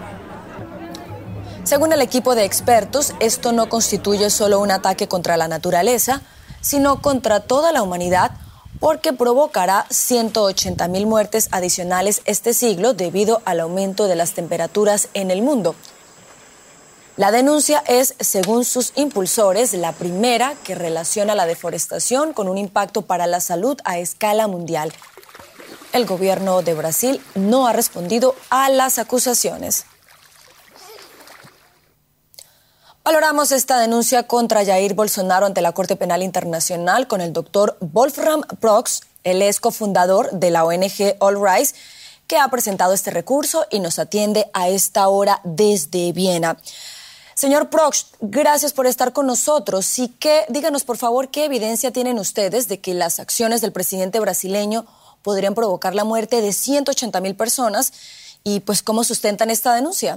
Según el equipo de expertos, esto no constituye solo un ataque contra la naturaleza, sino contra toda la humanidad, porque provocará ciento ochenta mil muertes adicionales este siglo debido al aumento de las temperaturas en el mundo. La denuncia es, según sus impulsores, la primera que relaciona la deforestación con un impacto para la salud a escala mundial. El gobierno de Brasil no ha respondido a las acusaciones. Valoramos esta denuncia contra Jair Bolsonaro ante la Corte Penal Internacional con el doctor Wolfram Prox. Él es cofundador de la O N G All Rise, que ha presentado este recurso y nos atiende a esta hora desde Viena. Señor Proxt, gracias por estar con nosotros. Y que, díganos, por favor, ¿qué evidencia tienen ustedes de que las acciones del presidente brasileño podrían provocar la muerte de ciento ochenta mil personas? Y, pues, ¿cómo sustentan esta denuncia?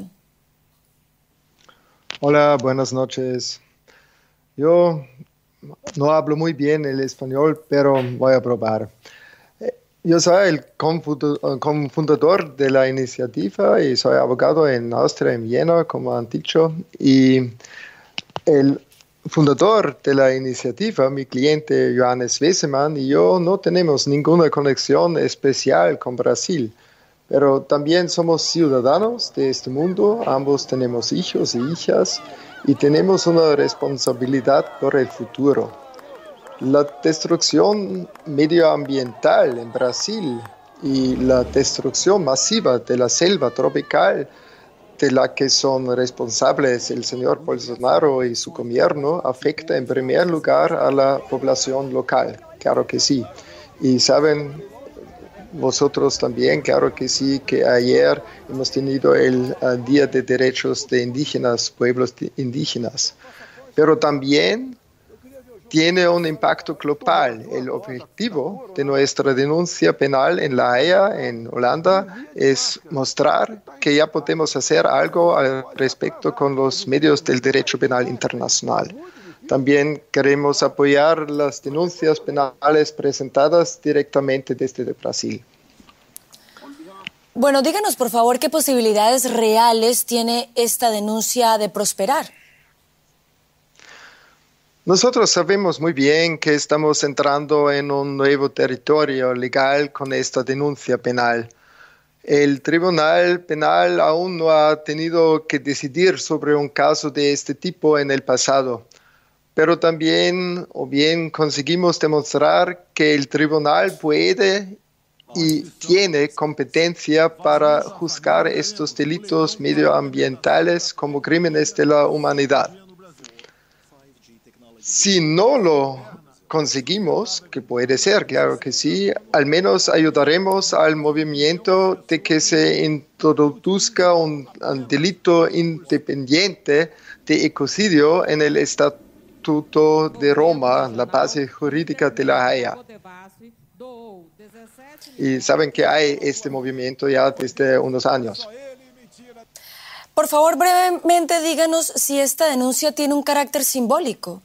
Hola, buenas noches. Yo no hablo muy bien el español, pero voy a probar. Yo soy el cofundador de la iniciativa y soy abogado en Austria, en Viena, como han dicho. Y el fundador de la iniciativa, mi cliente Johannes Wesemann, y yo no tenemos ninguna conexión especial con Brasil, pero también somos ciudadanos de este mundo. Ambos tenemos hijos y hijas y tenemos una responsabilidad por el futuro. La destrucción medioambiental en Brasil y la destrucción masiva de la selva tropical, de la que son responsables el señor Bolsonaro y su gobierno, afecta en primer lugar a la población local, claro que sí. Y saben vosotros también, claro que sí, que ayer hemos tenido el uh, Día de Derechos de Indígenas, pueblos indígenas, pero también tiene un impacto global. El objetivo de nuestra denuncia penal en La Haya, en Holanda, es mostrar que ya podemos hacer algo al respecto con los medios del derecho penal internacional. También queremos apoyar las denuncias penales presentadas directamente desde Brasil. Bueno, díganos por favor qué posibilidades reales tiene esta denuncia de prosperar. Nosotros sabemos muy bien que estamos entrando en un nuevo territorio legal con esta denuncia penal. El Tribunal Penal aún no ha tenido que decidir sobre un caso de este tipo en el pasado, pero también o bien conseguimos demostrar que el tribunal puede y tiene competencia para juzgar estos delitos medioambientales como crímenes de la humanidad. Si no lo conseguimos, que puede ser, claro que sí, al menos ayudaremos al movimiento de que se introduzca un, un delito independiente de ecocidio en el Estatuto de Roma, la base jurídica de La Haya. Y saben que hay este movimiento ya desde unos años. Por favor, brevemente díganos si esta denuncia tiene un carácter simbólico.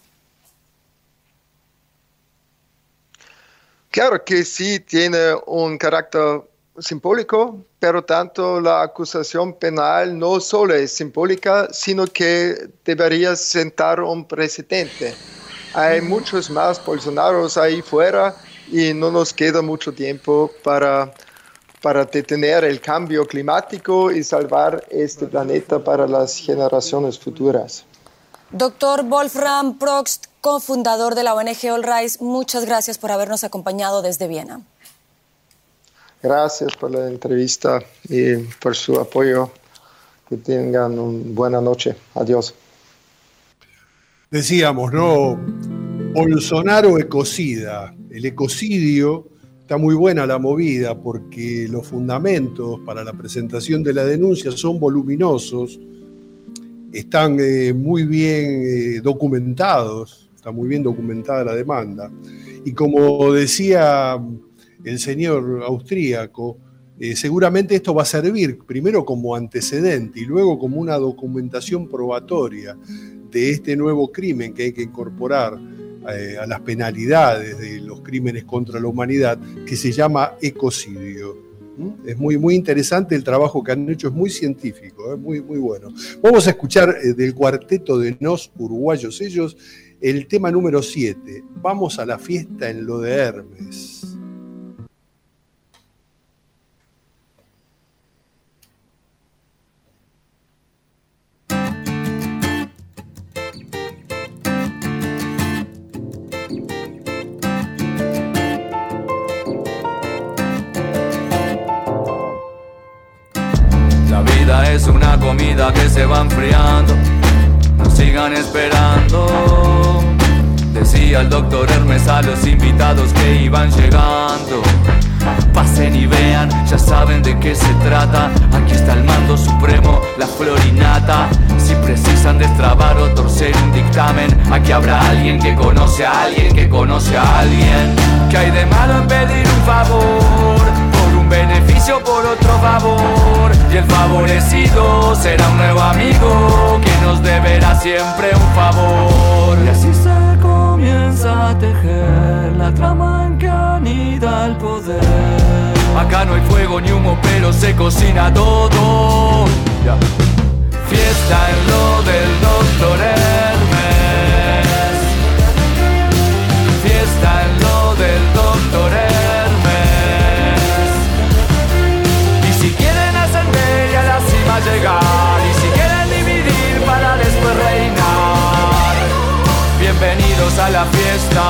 Claro que sí tiene un carácter simbólico, pero tanto la acusación penal no solo es simbólica, sino que debería sentar un precedente. Hay muchos más Bolsonaros ahí fuera y no nos queda mucho tiempo para, para detener el cambio climático y salvar este planeta para las generaciones futuras. Doctor Wolfram Proxt, cofundador de la O N G All Rise, muchas gracias por habernos acompañado desde Viena. Gracias por la entrevista y por su apoyo. Que tengan una buena noche. Adiós. Decíamos, ¿no? Bolsonaro ecocida. El ecocidio, está muy buena la movida porque los fundamentos para la presentación de la denuncia son voluminosos, están eh, muy bien eh, documentados, está muy bien documentada la demanda. Y como decía el señor austríaco, eh, seguramente esto va a servir primero como antecedente y luego como una documentación probatoria de este nuevo crimen que hay que incorporar eh, a las penalidades de los crímenes contra la humanidad, que se llama ecocidio. Es muy, muy interesante el trabajo que han hecho, es muy científico, es muy, muy bueno. Vamos a escuchar eh, del cuarteto de Nos Uruguayos Ellos el tema número siete, Vamos a la fiesta en lo de Hermes. Es una comida que se va enfriando, no sigan esperando, decía el doctor Hermes a los invitados que iban llegando. Pase escuchen y vean, ya saben de qué se trata. Aquí está el mando supremo, la florinata. Si precisan destrabar o torcer un dictamen, aquí habrá alguien que conoce a alguien que conoce a alguien. ¿Qué hay de malo en pedir un favor? Por un beneficio, por otro favor. Y el favorecido será un nuevo amigo que nos deberá siempre un favor. Y así se comienza a tejer la trama en que anida el poder. Acá no hay fuego ni humo, pero se cocina todo. Ya. Fiesta en lo del doctor Hermes. Fiesta en lo del doctor Hermes. Y si quieren ascender y a la cima llegar, y si quieren dividir para después reinar, bienvenidos a la fiesta.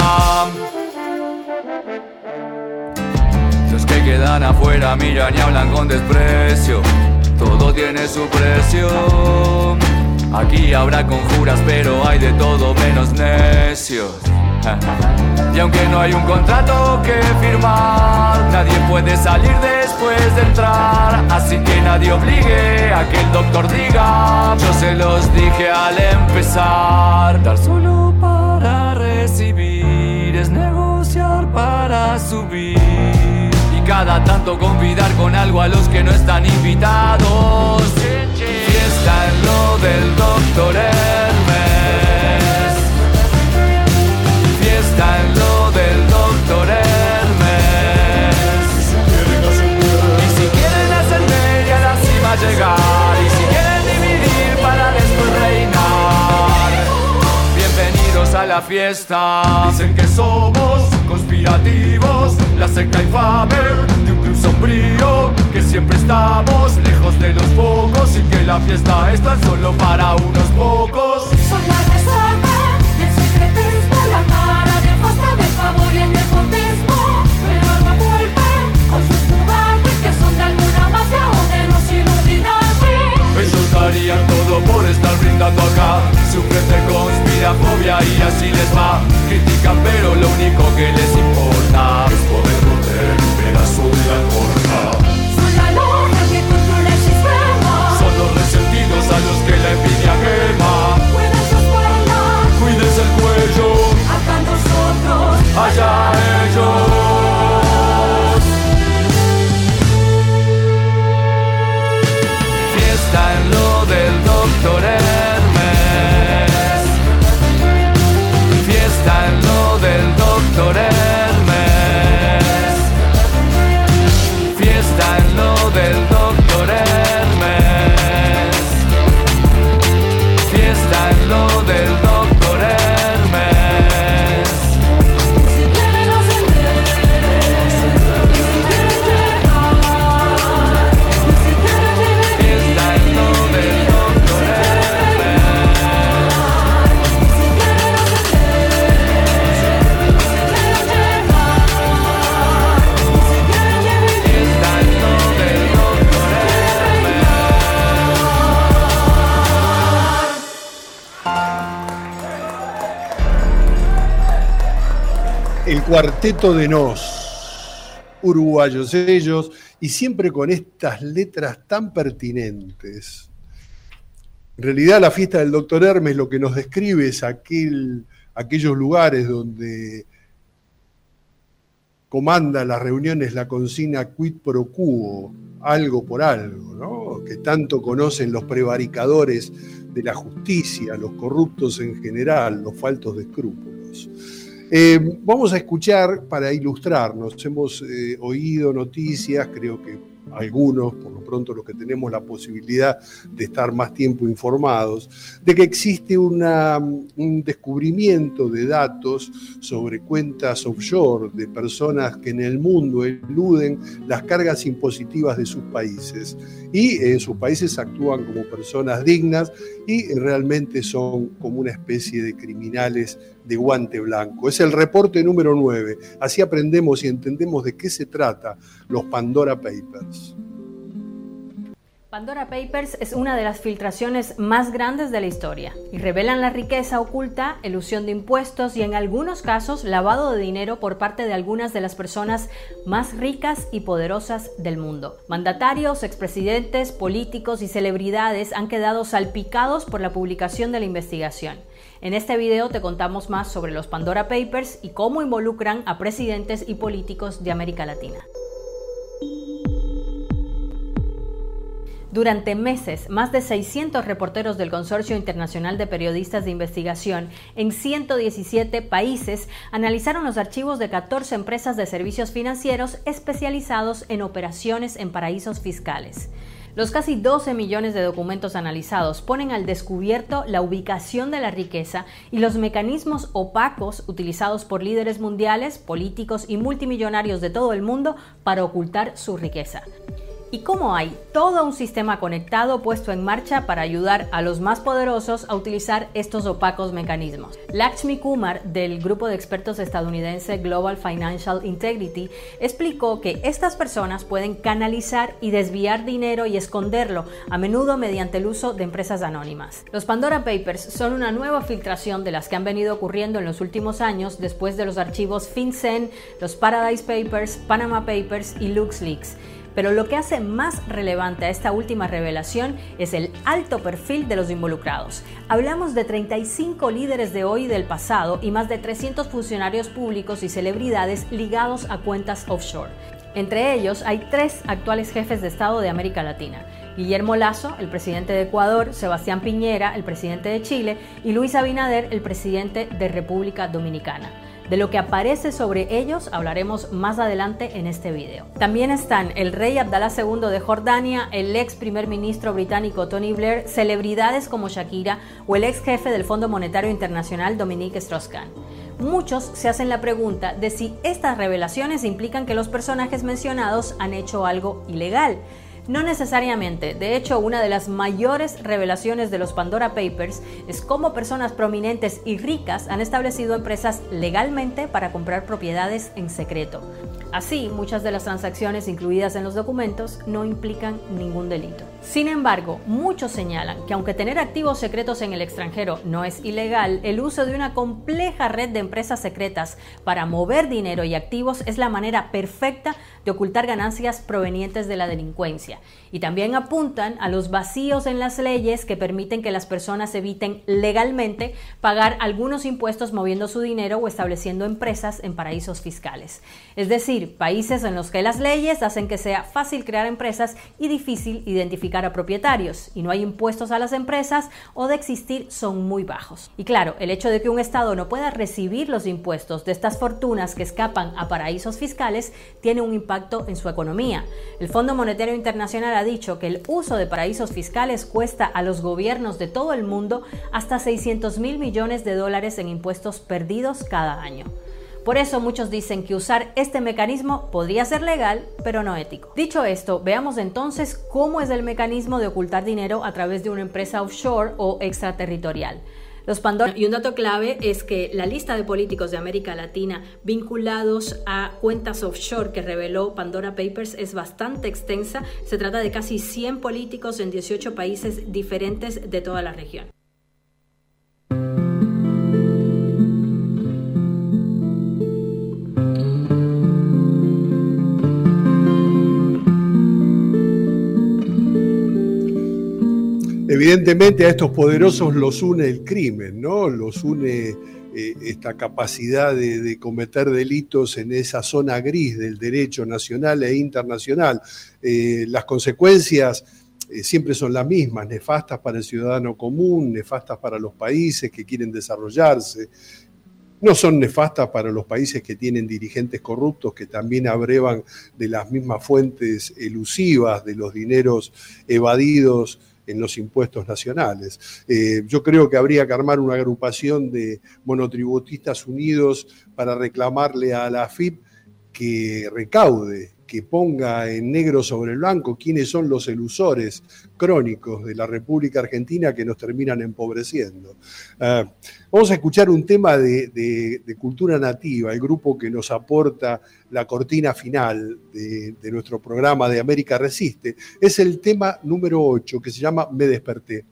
Los que quedan afuera miran y hablan con desprecio. Todo tiene su precio. Aquí habrá conjuras, pero hay de todo menos necios. Y aunque no hay un contrato que firmar, nadie puede salir después de entrar. Así que nadie obligue a que el doctor diga: yo se los dije al empezar. Dar solo para recibir es negociar para subir. Cada tanto convidar con algo a los que no están invitados. Fiesta en lo del doctor Hermes. Fiesta en lo del doctor Hermes. Y si quieren ascender y a la cima llegar, y si quieren dividir para después reinar, bienvenidos a la fiesta. Dicen que somos conspirativos, la secta infame de un club sombrío, que siempre estamos lejos de los pocos y que la fiesta es tan solo para unos pocos. Son la resaca, el secretismo, la cara de costa del favor y el nepotismo. Pero no vuelven con sus juguetes que son de alguna mafia o de los Illuminati. Ellos darían todo por estar brindando acá. Sufren de conspirafobia y así les va. Critican pero lo único que les importa es poder morder un pedazo de la torta. Son la logia que controla el sistema. Son los resentidos a los que la envidia quema. Cuiden su espalda, cuídense el cuello. acá nosotros, allá ellos. Fiesta en lo del doctor Hermes. Fiesta en lo del doctor Hermes. Fiesta en lo del doctor Hermes. Fiesta en lo del doctor Hermes. si quieren ascender, si quieren llegar, si quieren dividir, Fiesta en lo del doctor Hermes. si quieren ascender, si quieren llegar, si quieren dividir. Fiesta en lo del doctor El cuarteto de Nos, uruguayos ellos, y siempre con estas letras tan pertinentes. En realidad la fiesta del doctor Hermes lo que nos describe es aquel, aquellos lugares donde comanda las reuniones la consigna quid pro quo, algo por algo, ¿no? Que tanto conocen los prevaricadores de la justicia, los corruptos en general, los faltos de escrúpulos. Eh, vamos a escuchar para ilustrarnos. Hemos eh, oído noticias, creo que algunos, por lo pronto los que tenemos la posibilidad de estar más tiempo informados, de que existe una, un descubrimiento de datos sobre cuentas offshore de personas que en el mundo eluden las cargas impositivas de sus países y en sus países actúan como personas dignas y realmente son como una especie de criminales de guante blanco. Es el reporte número nueve. Así aprendemos y entendemos de qué se trata los Pandora Papers. Pandora Papers es una de las filtraciones más grandes de la historia y revelan la riqueza oculta, elusión de impuestos y en algunos casos lavado de dinero por parte de algunas de las personas más ricas y poderosas del mundo. Mandatarios, expresidentes, políticos y celebridades han quedado salpicados por la publicación de la investigación. En este video te contamos más sobre los Pandora Papers y cómo involucran a presidentes y políticos de América Latina. Durante meses, más de seiscientos reporteros del Consorcio Internacional de Periodistas de Investigación en ciento diecisiete países analizaron los archivos de catorce empresas de servicios financieros especializados en operaciones en paraísos fiscales. Los casi doce millones de documentos analizados ponen al descubierto la ubicación de la riqueza y los mecanismos opacos utilizados por líderes mundiales, políticos y multimillonarios de todo el mundo para ocultar su riqueza. Y cómo hay todo un sistema conectado puesto en marcha para ayudar a los más poderosos a utilizar estos opacos mecanismos. Lakshmi Kumar, del grupo de expertos estadounidense Global Financial Integrity, explicó que estas personas pueden canalizar y desviar dinero y esconderlo, a menudo mediante el uso de empresas anónimas. Los Pandora Papers son una nueva filtración de las que han venido ocurriendo en los últimos años después de los archivos FinCEN, los Paradise Papers, Panama Papers y LuxLeaks. Pero lo que hace más relevante a esta última revelación es el alto perfil de los involucrados. Hablamos de treinta y cinco líderes de hoy y del pasado y más de trescientos funcionarios públicos y celebridades ligados a cuentas offshore. Entre ellos hay tres actuales jefes de Estado de América Latina: Guillermo Lasso, el presidente de Ecuador; Sebastián Piñera, el presidente de Chile; y Luis Abinader, el presidente de República Dominicana. De lo que aparece sobre ellos hablaremos más adelante en este video. También están el rey Abdalá segundo de Jordania, el ex primer ministro británico Tony Blair, celebridades como Shakira o el ex jefe del Fondo Monetario Internacional Dominique Strauss-Kahn. Muchos se hacen la pregunta de si estas revelaciones implican que los personajes mencionados han hecho algo ilegal. No necesariamente. De hecho, una de las mayores revelaciones de los Pandora Papers es cómo personas prominentes y ricas han establecido empresas legalmente para comprar propiedades en secreto. Así, muchas de las transacciones incluidas en los documentos no implican ningún delito. Sin embargo, muchos señalan que aunque tener activos secretos en el extranjero no es ilegal, el uso de una compleja red de empresas secretas para mover dinero y activos es la manera perfecta de ocultar ganancias provenientes de la delincuencia. Y también apuntan a los vacíos en las leyes que permiten que las personas eviten legalmente pagar algunos impuestos moviendo su dinero o estableciendo empresas en paraísos fiscales. Es decir, países en los que las leyes hacen que sea fácil crear empresas y difícil identificar a propietarios, y no hay impuestos a las empresas o de existir son muy bajos. Y claro, el hecho de que un estado no pueda recibir los impuestos de estas fortunas que escapan a paraísos fiscales tiene un impacto en su economía. El Fondo Monetario Internacional ha dicho que el uso de paraísos fiscales cuesta a los gobiernos de todo el mundo hasta seiscientos mil millones de dólares en impuestos perdidos cada año. Por eso muchos dicen que usar este mecanismo podría ser legal, pero no ético. Dicho esto, veamos entonces cómo es el mecanismo de ocultar dinero a través de una empresa offshore o extraterritorial. Los Pandora. Y un dato clave es que la lista de políticos de América Latina vinculados a cuentas offshore que reveló Pandora Papers es bastante extensa. Se trata de casi cien políticos en dieciocho países diferentes de toda la región. Evidentemente a estos poderosos los une el crimen, ¿no? Los une eh, esta capacidad de, de cometer delitos en esa zona gris del derecho nacional e internacional. Eh, las consecuencias eh, siempre son las mismas, nefastas para el ciudadano común, nefastas para los países que quieren desarrollarse. No son nefastas para los países que tienen dirigentes corruptos que también abrevan de las mismas fuentes elusivas de los dineros evadidos en los impuestos nacionales. Eh, yo creo que habría que armar una agrupación de monotributistas unidos para reclamarle a la A F I P que recaude, que ponga en negro sobre el blanco quiénes son los elusores crónicos de la República Argentina que nos terminan empobreciendo. Uh, vamos a escuchar un tema de, de, de cultura nativa, el grupo que nos aporta la cortina final de, de nuestro programa de América Resiste. Es el tema número ocho, que se llama Me desperté.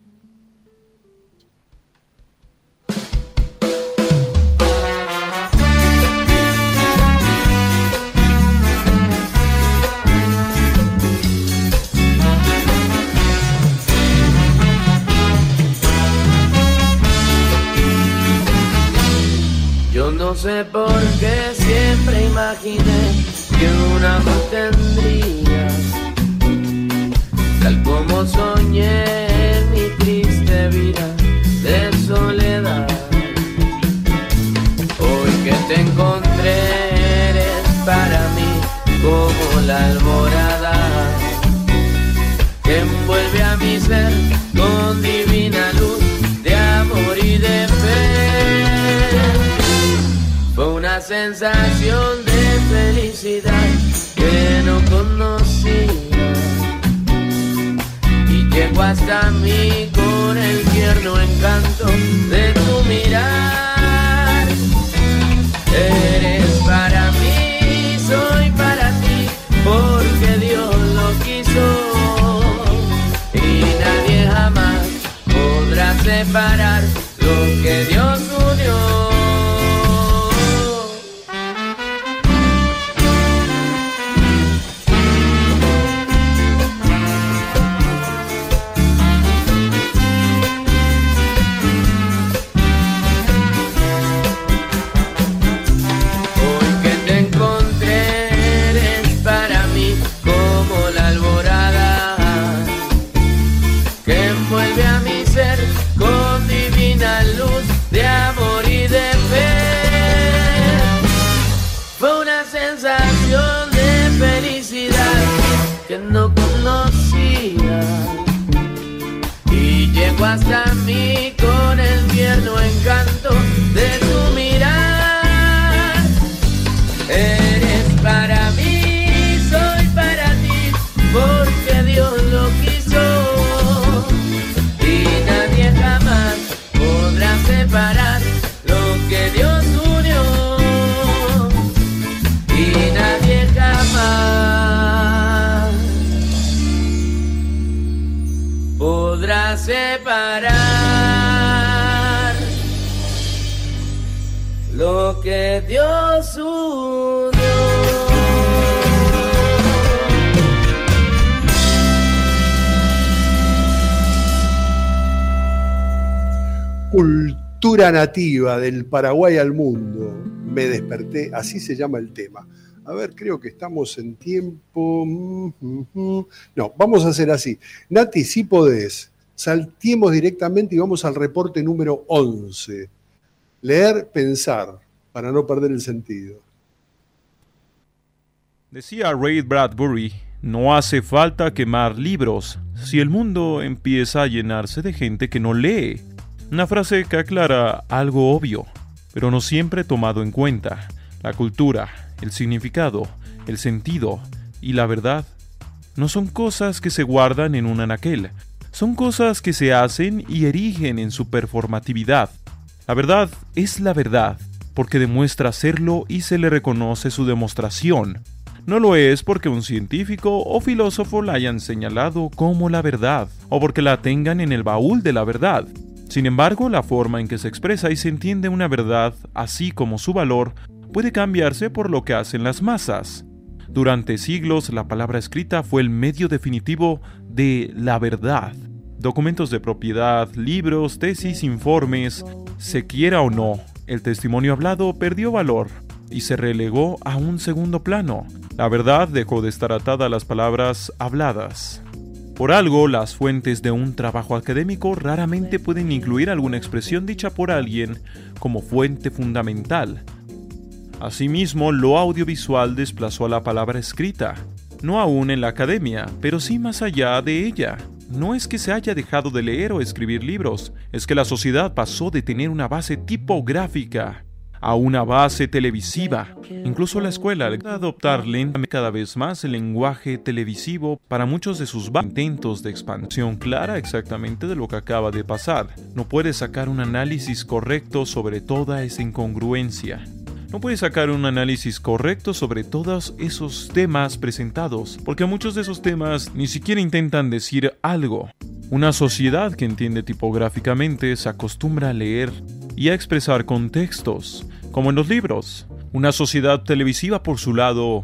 Yo no sé por qué siempre imaginé que una voz tendrías, tal como soñé en mi triste vida de soledad. Hoy que te encontré eres para mí como la alborada que envuelve a mi ser con divina luz de amor y de fe. Fue una sensación de felicidad que no conocía y llegó hasta mí con el tierno encanto de tu mirar. Eres para mí, soy para ti, porque Dios lo quiso y nadie jamás podrá separar lo que Dios unió. Que no conocía y llegó hasta mí con el tierno encanto de tu mirar. Eres para mí, soy para ti, porque Dios lo quiso y nadie jamás podrá separar lo que Dios unió y nadie jamás podrá separar lo que Dios unió. Cultura nativa del Paraguay al mundo. Me desperté, así se llama el tema. A ver, creo que estamos en tiempo. No, vamos a hacer así. Nati, si podés, saltemos directamente y vamos al reporte número once. Leer, pensar, para no perder el sentido. Decía Ray Bradbury, no hace falta quemar libros si el mundo empieza a llenarse de gente que no lee. Una frase que aclara algo obvio, pero no siempre tomado en cuenta. La cultura, el significado, el sentido y la verdad no son cosas que se guardan en un anaquel, son cosas que se hacen y erigen en su performatividad. La verdad es la verdad, porque demuestra serlo y se le reconoce su demostración. No lo es porque un científico o filósofo la hayan señalado como la verdad, o porque la tengan en el baúl de la verdad. Sin embargo, la forma en que se expresa y se entiende una verdad, así como su valor, puede cambiarse por lo que hacen las masas. Durante siglos, la palabra escrita fue el medio definitivo de la verdad. Documentos de propiedad, libros, tesis, informes, se quiera o no, el testimonio hablado perdió valor y se relegó a un segundo plano. La verdad dejó de estar atada a las palabras habladas. Por algo, las fuentes de un trabajo académico raramente pueden incluir alguna expresión dicha por alguien como fuente fundamental. Asimismo, lo audiovisual desplazó a la palabra escrita, no aún en la academia, pero sí más allá de ella. No es que se haya dejado de leer o escribir libros, es que la sociedad pasó de tener una base tipográfica a una base televisiva. Incluso la escuela ha adoptar lentamente cada vez más el lenguaje televisivo para muchos de sus intentos de expansión clara exactamente de lo que acaba de pasar. No puede sacar un análisis correcto sobre toda esa incongruencia. No puede sacar un análisis correcto sobre todos esos temas presentados, porque muchos de esos temas ni siquiera intentan decir algo. Una sociedad que entiende tipográficamente se acostumbra a leer y a expresar contextos, como en los libros. Una sociedad televisiva, por su lado,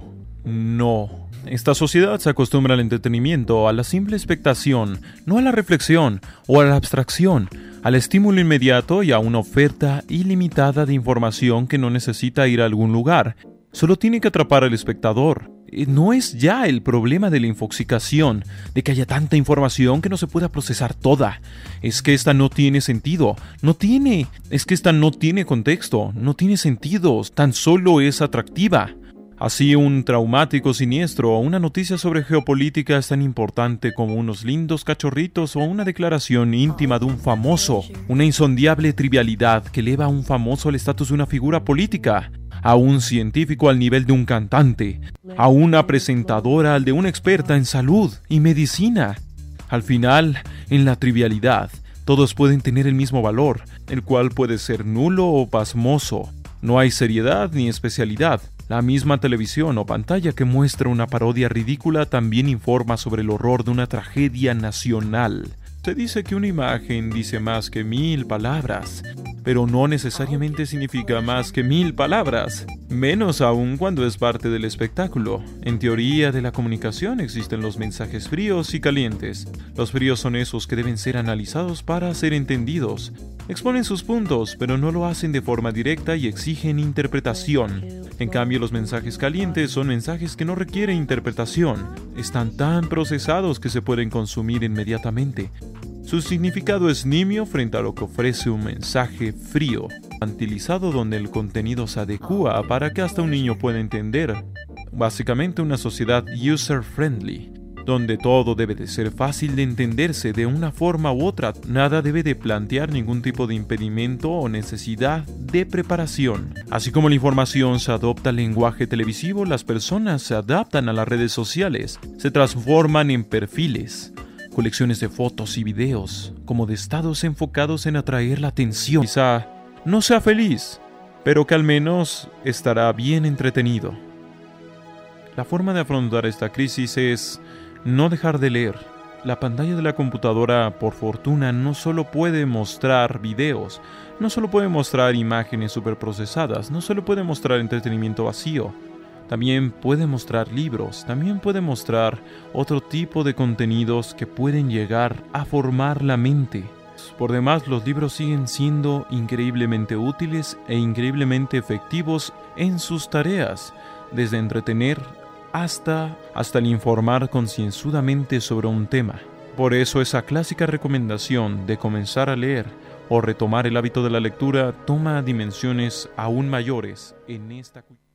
no. Esta sociedad se acostumbra al entretenimiento, a la simple expectación, no a la reflexión o a la abstracción, al estímulo inmediato y a una oferta ilimitada de información que no necesita ir a algún lugar. Solo tiene que atrapar al espectador. No es ya el problema de la infoxicación, de que haya tanta información que no se pueda procesar toda. Es que esta no tiene sentido, no tiene, es que esta no tiene contexto, no tiene sentido, tan solo es atractiva. Así un traumático siniestro o una noticia sobre geopolítica es tan importante como unos lindos cachorritos o una declaración íntima de un famoso, una insondable trivialidad que eleva a un famoso al estatus de una figura política, a un científico al nivel de un cantante, a una presentadora al de una experta en salud y medicina. Al final, en la trivialidad, todos pueden tener el mismo valor, el cual puede ser nulo o pasmoso. No hay seriedad ni especialidad. La misma televisión o pantalla que muestra una parodia ridícula también informa sobre el horror de una tragedia nacional. Se dice que una imagen dice más que mil palabras, pero no necesariamente significa más que mil palabras, menos aún cuando es parte del espectáculo. En teoría de la comunicación existen los mensajes fríos y calientes. Los fríos son esos que deben ser analizados para ser entendidos. Exponen sus puntos, pero no lo hacen de forma directa y exigen interpretación. En cambio, los mensajes calientes son mensajes que no requieren interpretación. Están tan procesados que se pueden consumir inmediatamente. Su significado es nimio frente a lo que ofrece un mensaje frío, infantilizado donde el contenido se adecua para que hasta un niño pueda entender. Básicamente una sociedad user-friendly, donde todo debe de ser fácil de entenderse de una forma u otra. Nada debe de plantear ningún tipo de impedimento o necesidad de preparación. Así como la información se adopta al lenguaje televisivo, las personas se adaptan a las redes sociales, se transforman en perfiles, colecciones de fotos y videos, como de estados enfocados en atraer la atención. Quizá no sea feliz, pero que al menos estará bien entretenido. La forma de afrontar esta crisis es no dejar de leer. La pantalla de la computadora, por fortuna, no solo puede mostrar videos, no solo puede mostrar imágenes superprocesadas, no solo puede mostrar entretenimiento vacío. También puede mostrar libros, también puede mostrar otro tipo de contenidos que pueden llegar a formar la mente. Por demás, los libros siguen siendo increíblemente útiles e increíblemente efectivos en sus tareas, desde entretener hasta, hasta el informar concienzudamente sobre un tema. Por eso esa clásica recomendación de comenzar a leer o retomar el hábito de la lectura toma dimensiones aún mayores en esta cultura.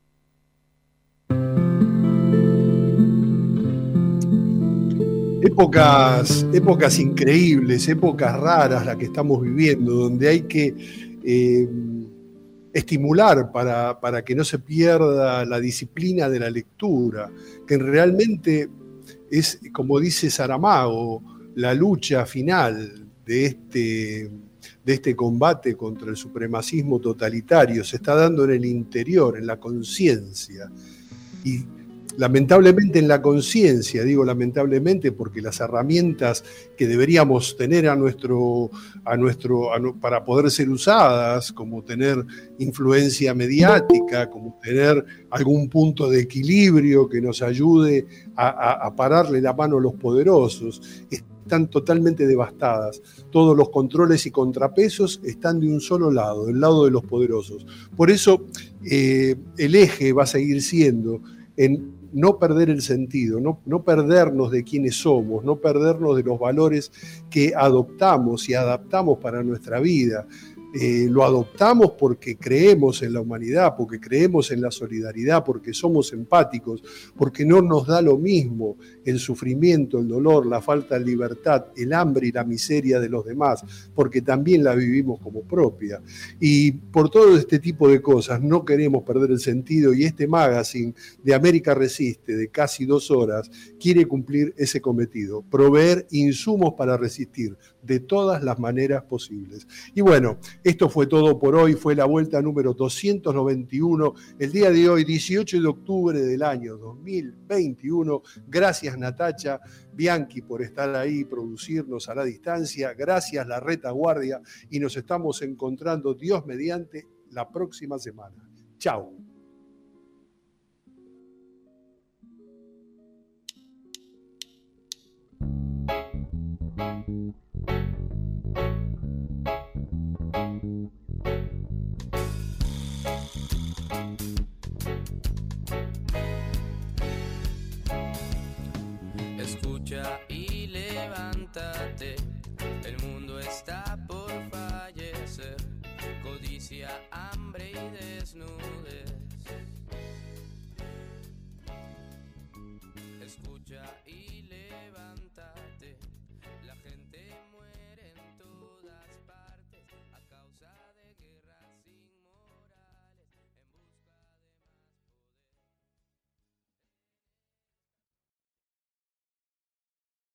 Épocas, épocas increíbles, épocas raras las que estamos viviendo, donde hay que eh, estimular para, para que no se pierda la disciplina de la lectura, que realmente es, como dice Saramago, la lucha final de este, de este combate contra el supremacismo totalitario. Se está dando en el interior, en la conciencia. Y lamentablemente en la conciencia, digo lamentablemente porque las herramientas que deberíamos tener a nuestro, a nuestro, a, para poder ser usadas, como tener influencia mediática, como tener algún punto de equilibrio que nos ayude a, a, a pararle la mano a los poderosos, están totalmente devastadas. Todos los controles y contrapesos están de un solo lado, del lado de los poderosos. Por eso eh, el eje va a seguir siendo en no perder el sentido, no, no perdernos de quiénes somos, no perdernos de los valores que adoptamos y adaptamos para nuestra vida. eh, lo adoptamos porque creemos en la humanidad, porque creemos en la solidaridad, porque somos empáticos, porque no nos da lo mismo el sufrimiento, el dolor, la falta de libertad, el hambre y la miseria de los demás, porque también la vivimos como propia. Y por todo este tipo de cosas no queremos perder el sentido, y este magazine de América Resiste, de casi dos horas, quiere cumplir ese cometido, proveer insumos para resistir de todas las maneras posibles. Y bueno, esto fue todo por hoy, fue la vuelta número doscientos noventa y uno, el día de hoy, dieciocho de octubre del año dos mil veintiuno. Gracias Natacha Bianchi por estar ahí, producirnos a la distancia. Gracias La Retaguardia, y nos estamos encontrando, Dios mediante, la próxima semana. Chao. Escucha y levántate.